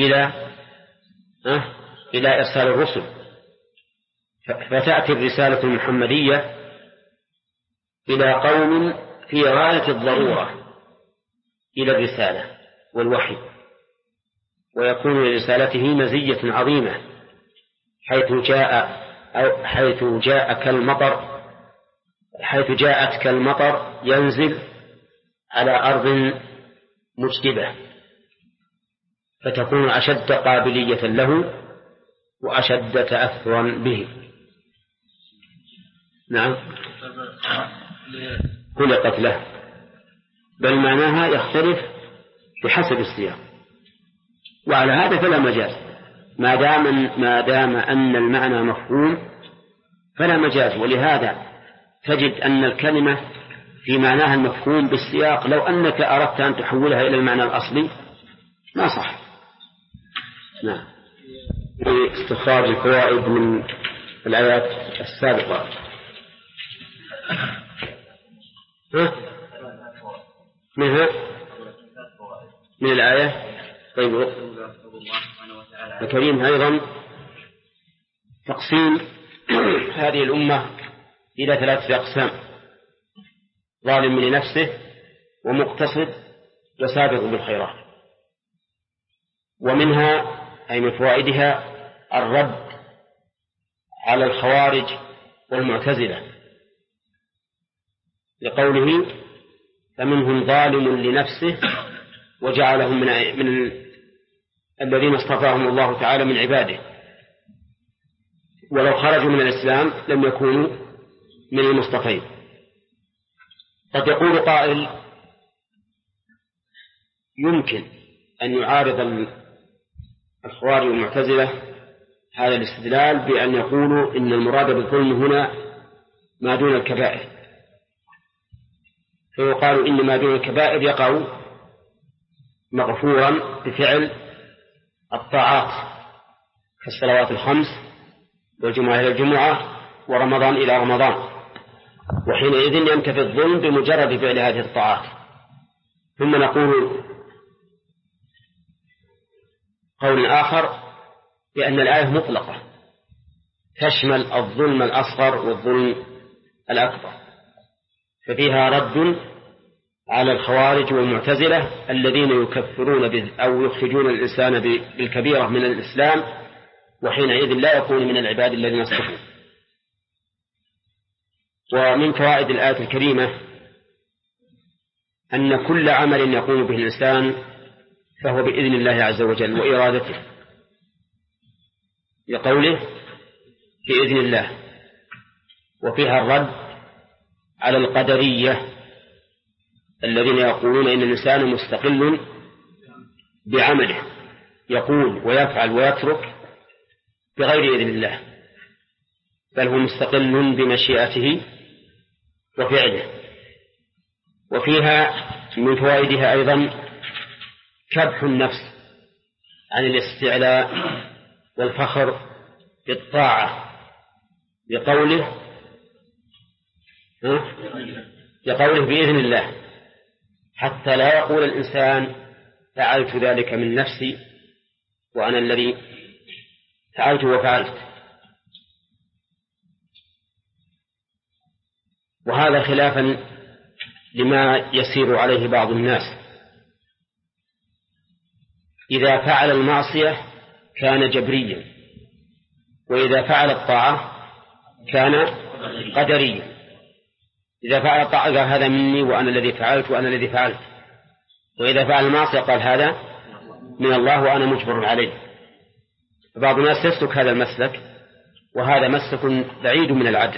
إلى إرسال الرسل، فتأتي الرسالة المحمدية إلى قوم في غاية الضرورة إلى الرسالة والوحي، ويكون لرسالته مزية عظيمة حيث جاءت كالمطر ينزل على أرض مجدبة، فتكون أشد قابلية له وأشد تأثرا به. نعم، خلقت له، بل معناها يختلف بحسب السياق، وعلى هذا فلا مجاز، ما دام أن المعنى مفهوم فلا مجاز. ولهذا تجد أن الكلمة في معناها المفهوم بالسياق لو أنك أردت أن تحولها إلى المعنى الأصلي ما صح. نعم، استخراج الفوائد من الآيات السابقة. من الآية. طيب، الكريم أيضا تقسيم هذه الأمة إلى 3 أقسام: ظالم لنفسه، ومقتصد، وسابق بالخيرات. ومنها أي من فوائدها الرد على الخوارج والمعتزلة، لقوله: فمنهم ظالم لنفسه وجعلهم من الذين اصطفاهم الله تعالى من عباده، ولو خرجوا من الإسلام لم يكونوا من المصطفين. قد يقول قائل: يمكن أن يعارض الخوارج والمعتزلة هذا الاستدلال بأن يقولوا إن المراد بالظلم هنا ما دون الكبائر، فيقال إن ما دون الكبائر يقع مغفورا بفعل الطاعات كالصلوات الخمس والجمعة إلى الجمعة ورمضان إلى رمضان، وحينئذ ينتفي الظلم بمجرد فعل هذه الطاعات. ثم نقول قول آخر بأن الآية مطلقة تشمل الظلم الأصغر والظلم الأكبر، ففيها رد على الخوارج والمعتزلة الذين يكفرون أو يخرجون الإنسان بالكبيرة من الإسلام، وحينئذ لا يكون من العباد الذين اصطفوا. ومن فوائد الآية الكريمة أن كل عمل يقوم به الإنسان فهو بإذن الله عز وجل وإرادته، لقوله بإذن الله. وفيها الرد على القدرية الذين يقولون إن الإنسان مستقل بعمله، يقول ويفعل ويترك بغير إذن الله، بل هو مستقل بمشيئته وفعله. وفيها من فوائدها أيضا كبح النفس عن الاستعلاء والفخر بالطاعة، بقوله بإذن الله، حتى لا يقول الإنسان فعلت ذلك من نفسي وأنا الذي فعلت وفعلت. وهذا خلافا لما يسير عليه بعض الناس، إذا فعل المعصية كان جبريا، وإذا فعل الطاعة كان قدريا. إذا فعل الطاعة قال هذا مني وأنا الذي فعلت وأنا الذي فعلت، وإذا فعل المعصية قال هذا من الله وأنا مجبر عليه. بعض الناس يسلك هذا المسلك، وهذا مسلك بعيد من العدل.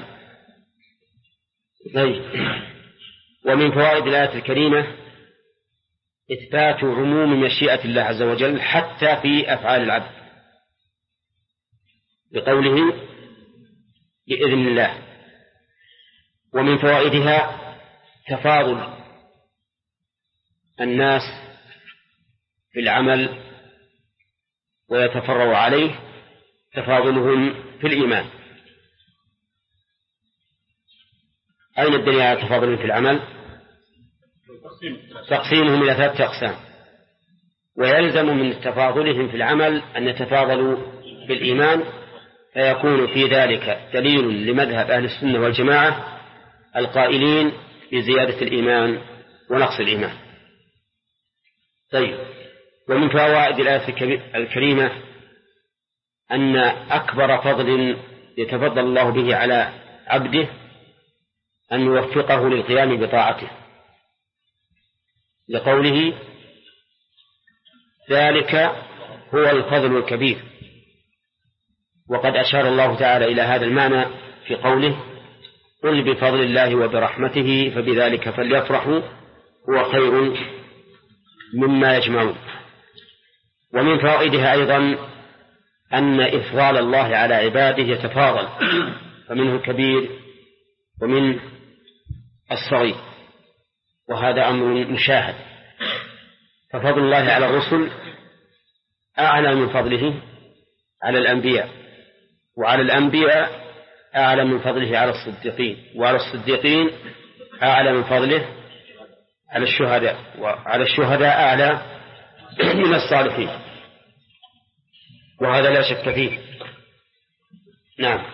ومن فوائد الآية الكريمة إثبات عموم مشيئة الله عز وجل حتى في أفعال العبد، بقوله بإذن الله. ومن فوائدها تفاضل الناس في العمل ويتفرع عليه تفاضلهم في الإيمان. أين الدليل على تفاضلهم في العمل؟ تقسيمهم إلى 3 أقسام، ويلزم من تفاضلهم في العمل أن يتفاضلوا بالإيمان، فيكون في ذلك دليل لمذهب أهل السنة والجماعة القائلين بزيادة الإيمان ونقص الإيمان. طيب، ومن فوائد الآية الكريمة أن أكبر فضل يتفضل الله به على عبده أن يوفقه للقيام بطاعته، لقوله ذلك هو الفضل الكبير. وقد أشار الله تعالى إلى هذا المعنى في قوله قل بفضل الله وبرحمته فبذلك فليفرحوا هو خير مما يجمعون. ومن فوائدها أيضا أن إفضال الله على عباده يتفاضل، فمنه الكبير ومن الصغير، وهذا أمر مشاهد. ففضل الله على الرسل أعلى من فضله على الأنبياء، وعلى الأنبياء أعلى من فضله على الصديقين، وعلى الصديقين أعلى من فضله على الشهداء، وعلى الشهداء أعلى من الصالحين، وهذا لا شك فيه. نعم.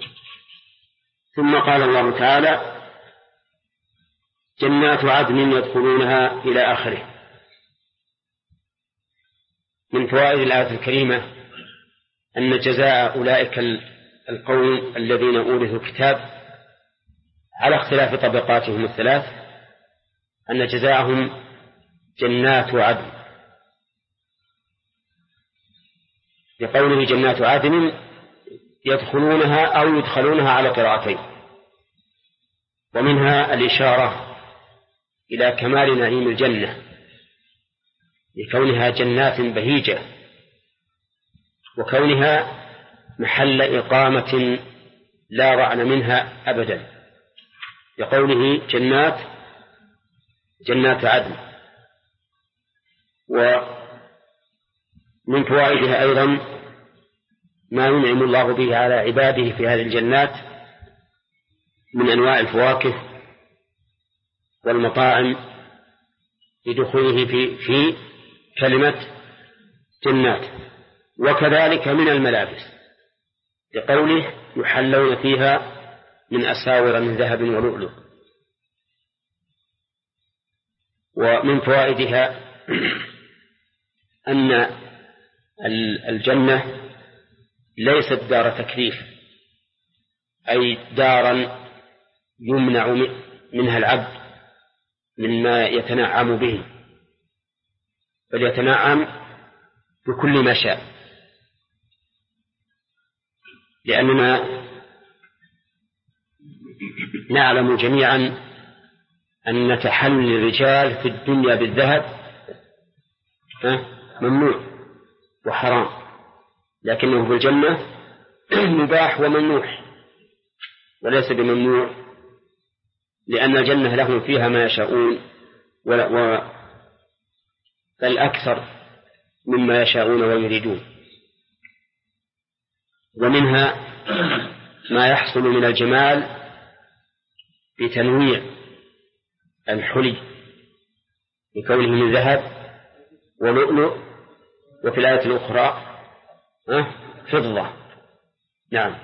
ثم قال الله تعالى جنات عدن يدخلونها إلى آخره. من فوائد الآية الكريمة أن جزاء أولئك القوم الذين أورثوا الكتاب على اختلاف طبقاتهم الثلاث أن جزاءهم جنات عدن، لقوله جنات عدن يدخلونها أو يدخلونها على قراءتين. ومنها الإشارة إلى كمال نعيم الجنة لكونها جنات بهيجة، وكونها محل إقامة لا رعن منها أبدا، لقوله جنات عدن. ومن فوائدها أيضا ما ينعم الله به على عباده في هذه الجنات من أنواع الفواكه والمطاعم لدخوله في كلمة جنات، وكذلك من الملابس لقوله يحلون فيها من أساور من ذهب ولؤلؤ. ومن فوائدها أن الجنة ليست دار تكليف، أي دارا يمنع منها العبد مما يتنعم به، بل يتنعم بكل ما شاء، لأننا نعلم جميعا أن تحلي الرجال في الدنيا بالذهب ممنوع وحرام، لكنه في الجنة مباح وممنوح وليس بممنوع، لأن الجنة لهم فيها ما يشاءون بل أكثر مما يشاءون ويريدون. ومنها ما يحصل من الجمال بتنويع الحلي بكونه من ذهب ولؤلؤ، وفي الآية الأخرى فضة. نعم.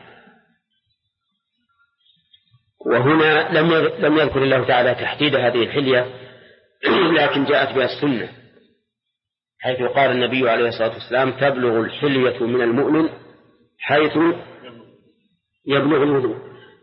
وهنا لم يذكر الله تعالى تحديد هذه الحلية، لكن جاءت بها السنة حيث قال النبي عليه الصلاة والسلام: تبلغ الحلية من المؤمن حيث يبلغ الوضوء.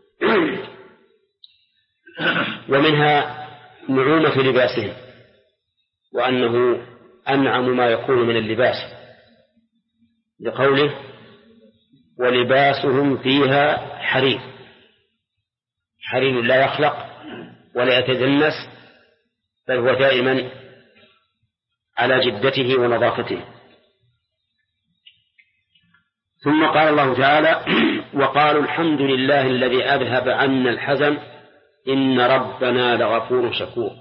ومنها نعومة لباسهم، وأنه أنعم ما يكون من اللباس، لقوله: ولباسهم فيها حرير. حرير لا يخلق ولا يتدنس، بل هو دائما على جدته ونظافته. ثم قال الله تعالى: وقالوا الحمد لله الذي أذهب عنا الحزن إن ربنا لغفور شكور.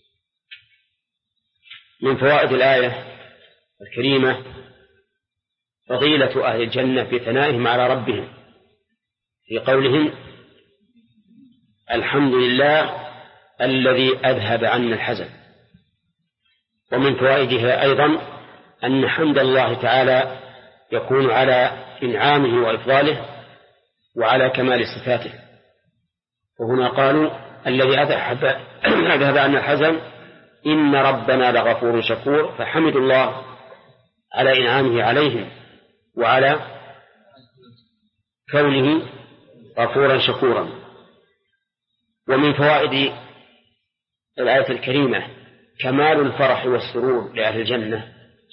من فوائد الآية الكريمة فضيلة أهل الجنة في ثنائهم على ربهم في قولهم: الحمد لله الذي أذهب عنا الحزن. ومن فوائدها أيضا أن حمد الله تعالى يكون على إنعامه وإفضاله وعلى كمال صفاته. وهنا قالوا: الذي أذهب عنا الحزن إن ربنا لغفور شكور، فحمدوا الله على إنعامه عليهم وعلى كونه غفورا شكورا. ومن فوائد الآية الكريمة كمال الفرح والسرور لأهل الجنة،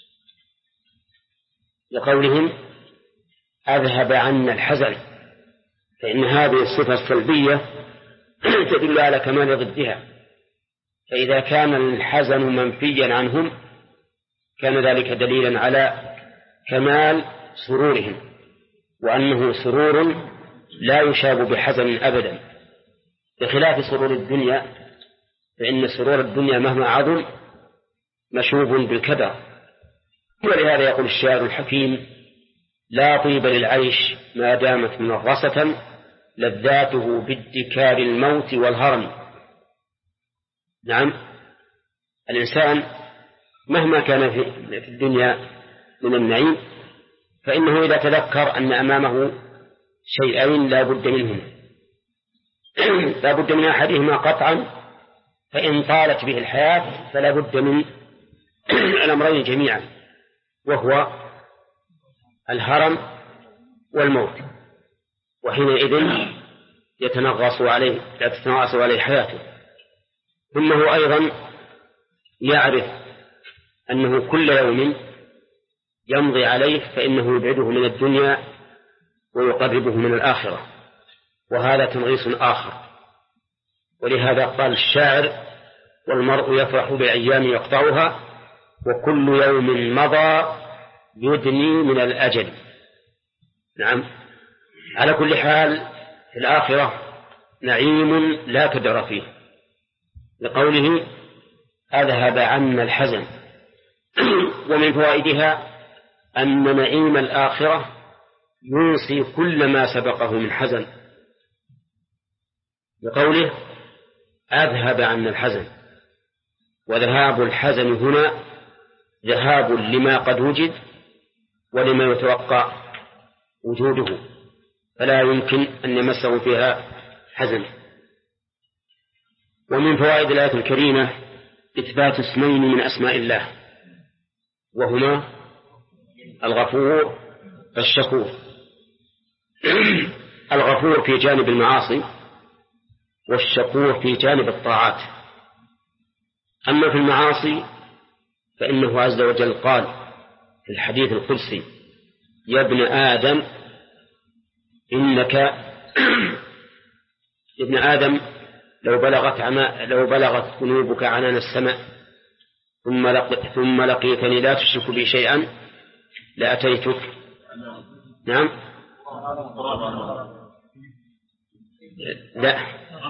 لقولهم: أذهب عنا الحزن، فإن هذه الصفة السلبية تدل على كمال ضدها، فإذا كان الحزن منفيا عنهم كان ذلك دليلا على كمال سرورهم، وأنه سرور لا يشاب بحزن أبدا، بخلاف سرور الدنيا، فإن سرور الدنيا مهما عظم مشوب بالكدر. ولهذا يقول الشاعر الحكيم: لا طيب للعيش ما دامت منغصة لذاته بادكار الموت والهرم. نعم، الإنسان مهما كان في الدنيا من النعيم فإنه إذا تذكر أن أمامه شيئين لا بد منهما، لا بد من أحدهما قطعا، فإن طالت به الحياة فلا بد من الأمرين جميعا، وهو الهرم والموت، وحينئذ يتنغص عليه حياته. ثم هو أيضا يعرف أنه كل يوم يمضي عليه فإنه يبعده من الدنيا ويقربه من الآخرة، وهذا تنغيص آخر. ولهذا قال الشاعر: والمرء يفرح بأيام يقطعها وكل يوم مضى يدني من الأجل. نعم، على كل حال في الآخرة نعيم لا كدر فيه، لقوله: أذهب عنا الحزن. ومن فوائدها أن نعيم الآخرة ينسي كل ما سبقه من حزن، لقوله: أذهب عنا الحزن. وذهاب الحزن هنا ذهاب لما قد وجد ولما يتوقع وجوده، فلا يمكن أن يمسه فيها حزن. ومن فوائد الآية الكريمة إثبات اسمين من أسماء الله، وهما الغفور والشكور. الغفور في جانب المعاصي، والشكور في جانب الطاعات. أما في المعاصي فإنه عز وجل قال في الحديث القدسي: يا ابن آدم ابن آدم لو بلغت ذنوبك عنان السماء ثم لقيتني لا تشرك بي شيئا لأتيتك. نعم، لا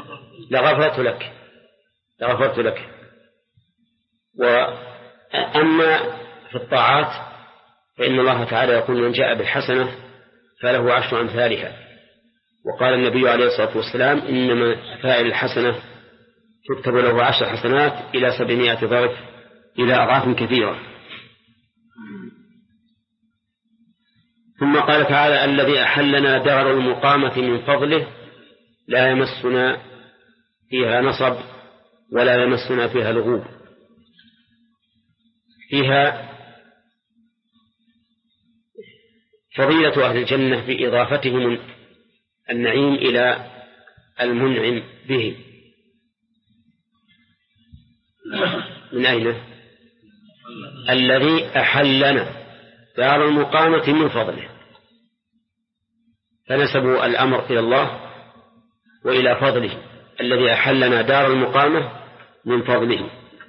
لغفرت لك. وأما في الطاعات فإن الله تعالى يقول: من جاء بالحسنة فله 10 أمثالها. وقال النبي عليه الصلاة والسلام: إنما فاعل الحسنة تكتب له 10 حسنات إلى 700 ضعف إلى أضعاف كثيرة. ثم قال تعالى: الذي أحلنا دار المقامة من فضله لا يمسنا فيها نصب ولا يمسنا فيها لغوب. فيها فضيلة أهل الجنة بإضافتهم النعيم إلى المنعم به. من أين؟ الذي أحلنا دار المقامة من فضله، فنسبوا الأمر إلى الله وإلى فضله، الذي أحلنا دار المقامة من فضله،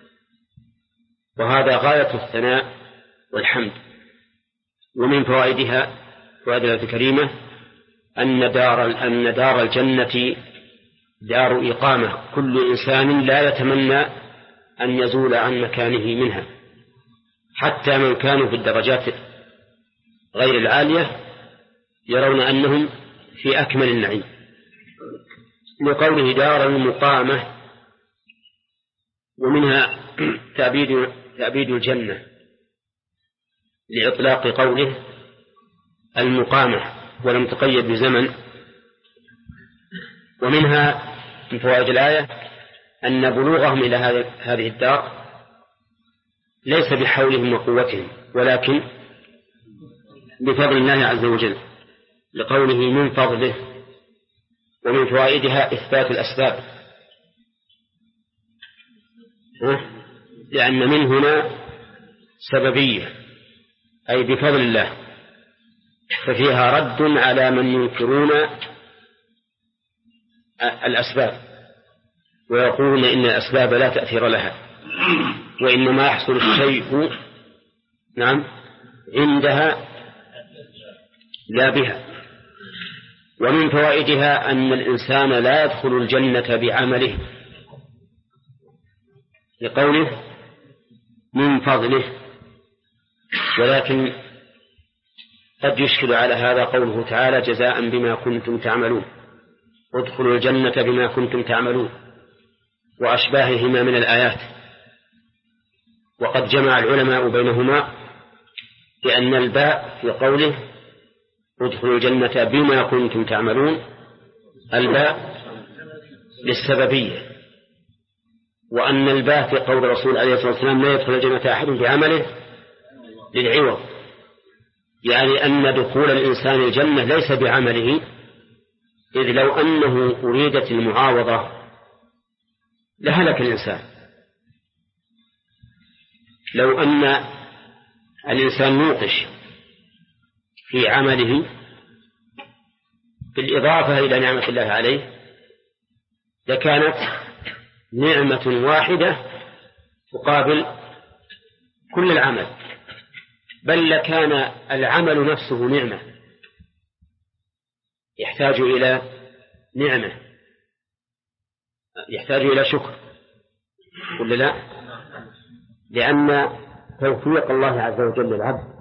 وهذا غاية الثناء والحمد. ومن فوائدها فوائد الآية الكريمة أن دار الجنة دار إقامة، كل إنسان لا يتمنى أن يزول عن مكانه منها، حتى من كانوا في الدرجات غير العالية يرون أنهم في أكمل النعيم، لقوله دار المقامة. ومنها تأبيد الجنة لإطلاق قوله المقامة ولم تقيد بزمن. ومنها من فوائد الآية أن بلوغهم إلى هذه الدار ليس بحولهم وقوتهم، ولكن بفضل الله عز وجل، لقوله من فضله. ومن فوائدها إثبات الأسباب، لأن من هنا سببية أي بفضل الله، ففيها رد على من ينكرون الأسباب ويقولون إن الأسباب لا تأثير لها، وإنما يحصل الشيء عندها لا بها. ومن فوائدها أن الإنسان لا يدخل الجنة بعمله، لقوله من فضله، ولكن قد يشكل على هذا قوله تعالى جزاء بما كنتم تعملون، ادخلوا الجنة بما كنتم تعملون، وأشباههما من الآيات. وقد جمع العلماء بينهما بأن الباء في قوله ادخلوا الجنة بما كنتم تعملون الباء للسببية، وأن الباء في قول الرسول عليه الصلاة والسلام لا يدخل الجنة أحد بعمله للعوض، يعني أن دخول الإنسان الجنة ليس بعمله، إذ لو أنه أريدت المعاوضة لهلك الإنسان. لو أن الإنسان نوقش في عمله بالإضافة إلى نعمة الله عليه لكانت نعمة واحدة تقابل كل العمل، بل لكان العمل نفسه نعمة يحتاج إلى نعمة، يحتاج إلى شكر، ولا لا؟ لأن توفيق الله عز وجل للعبد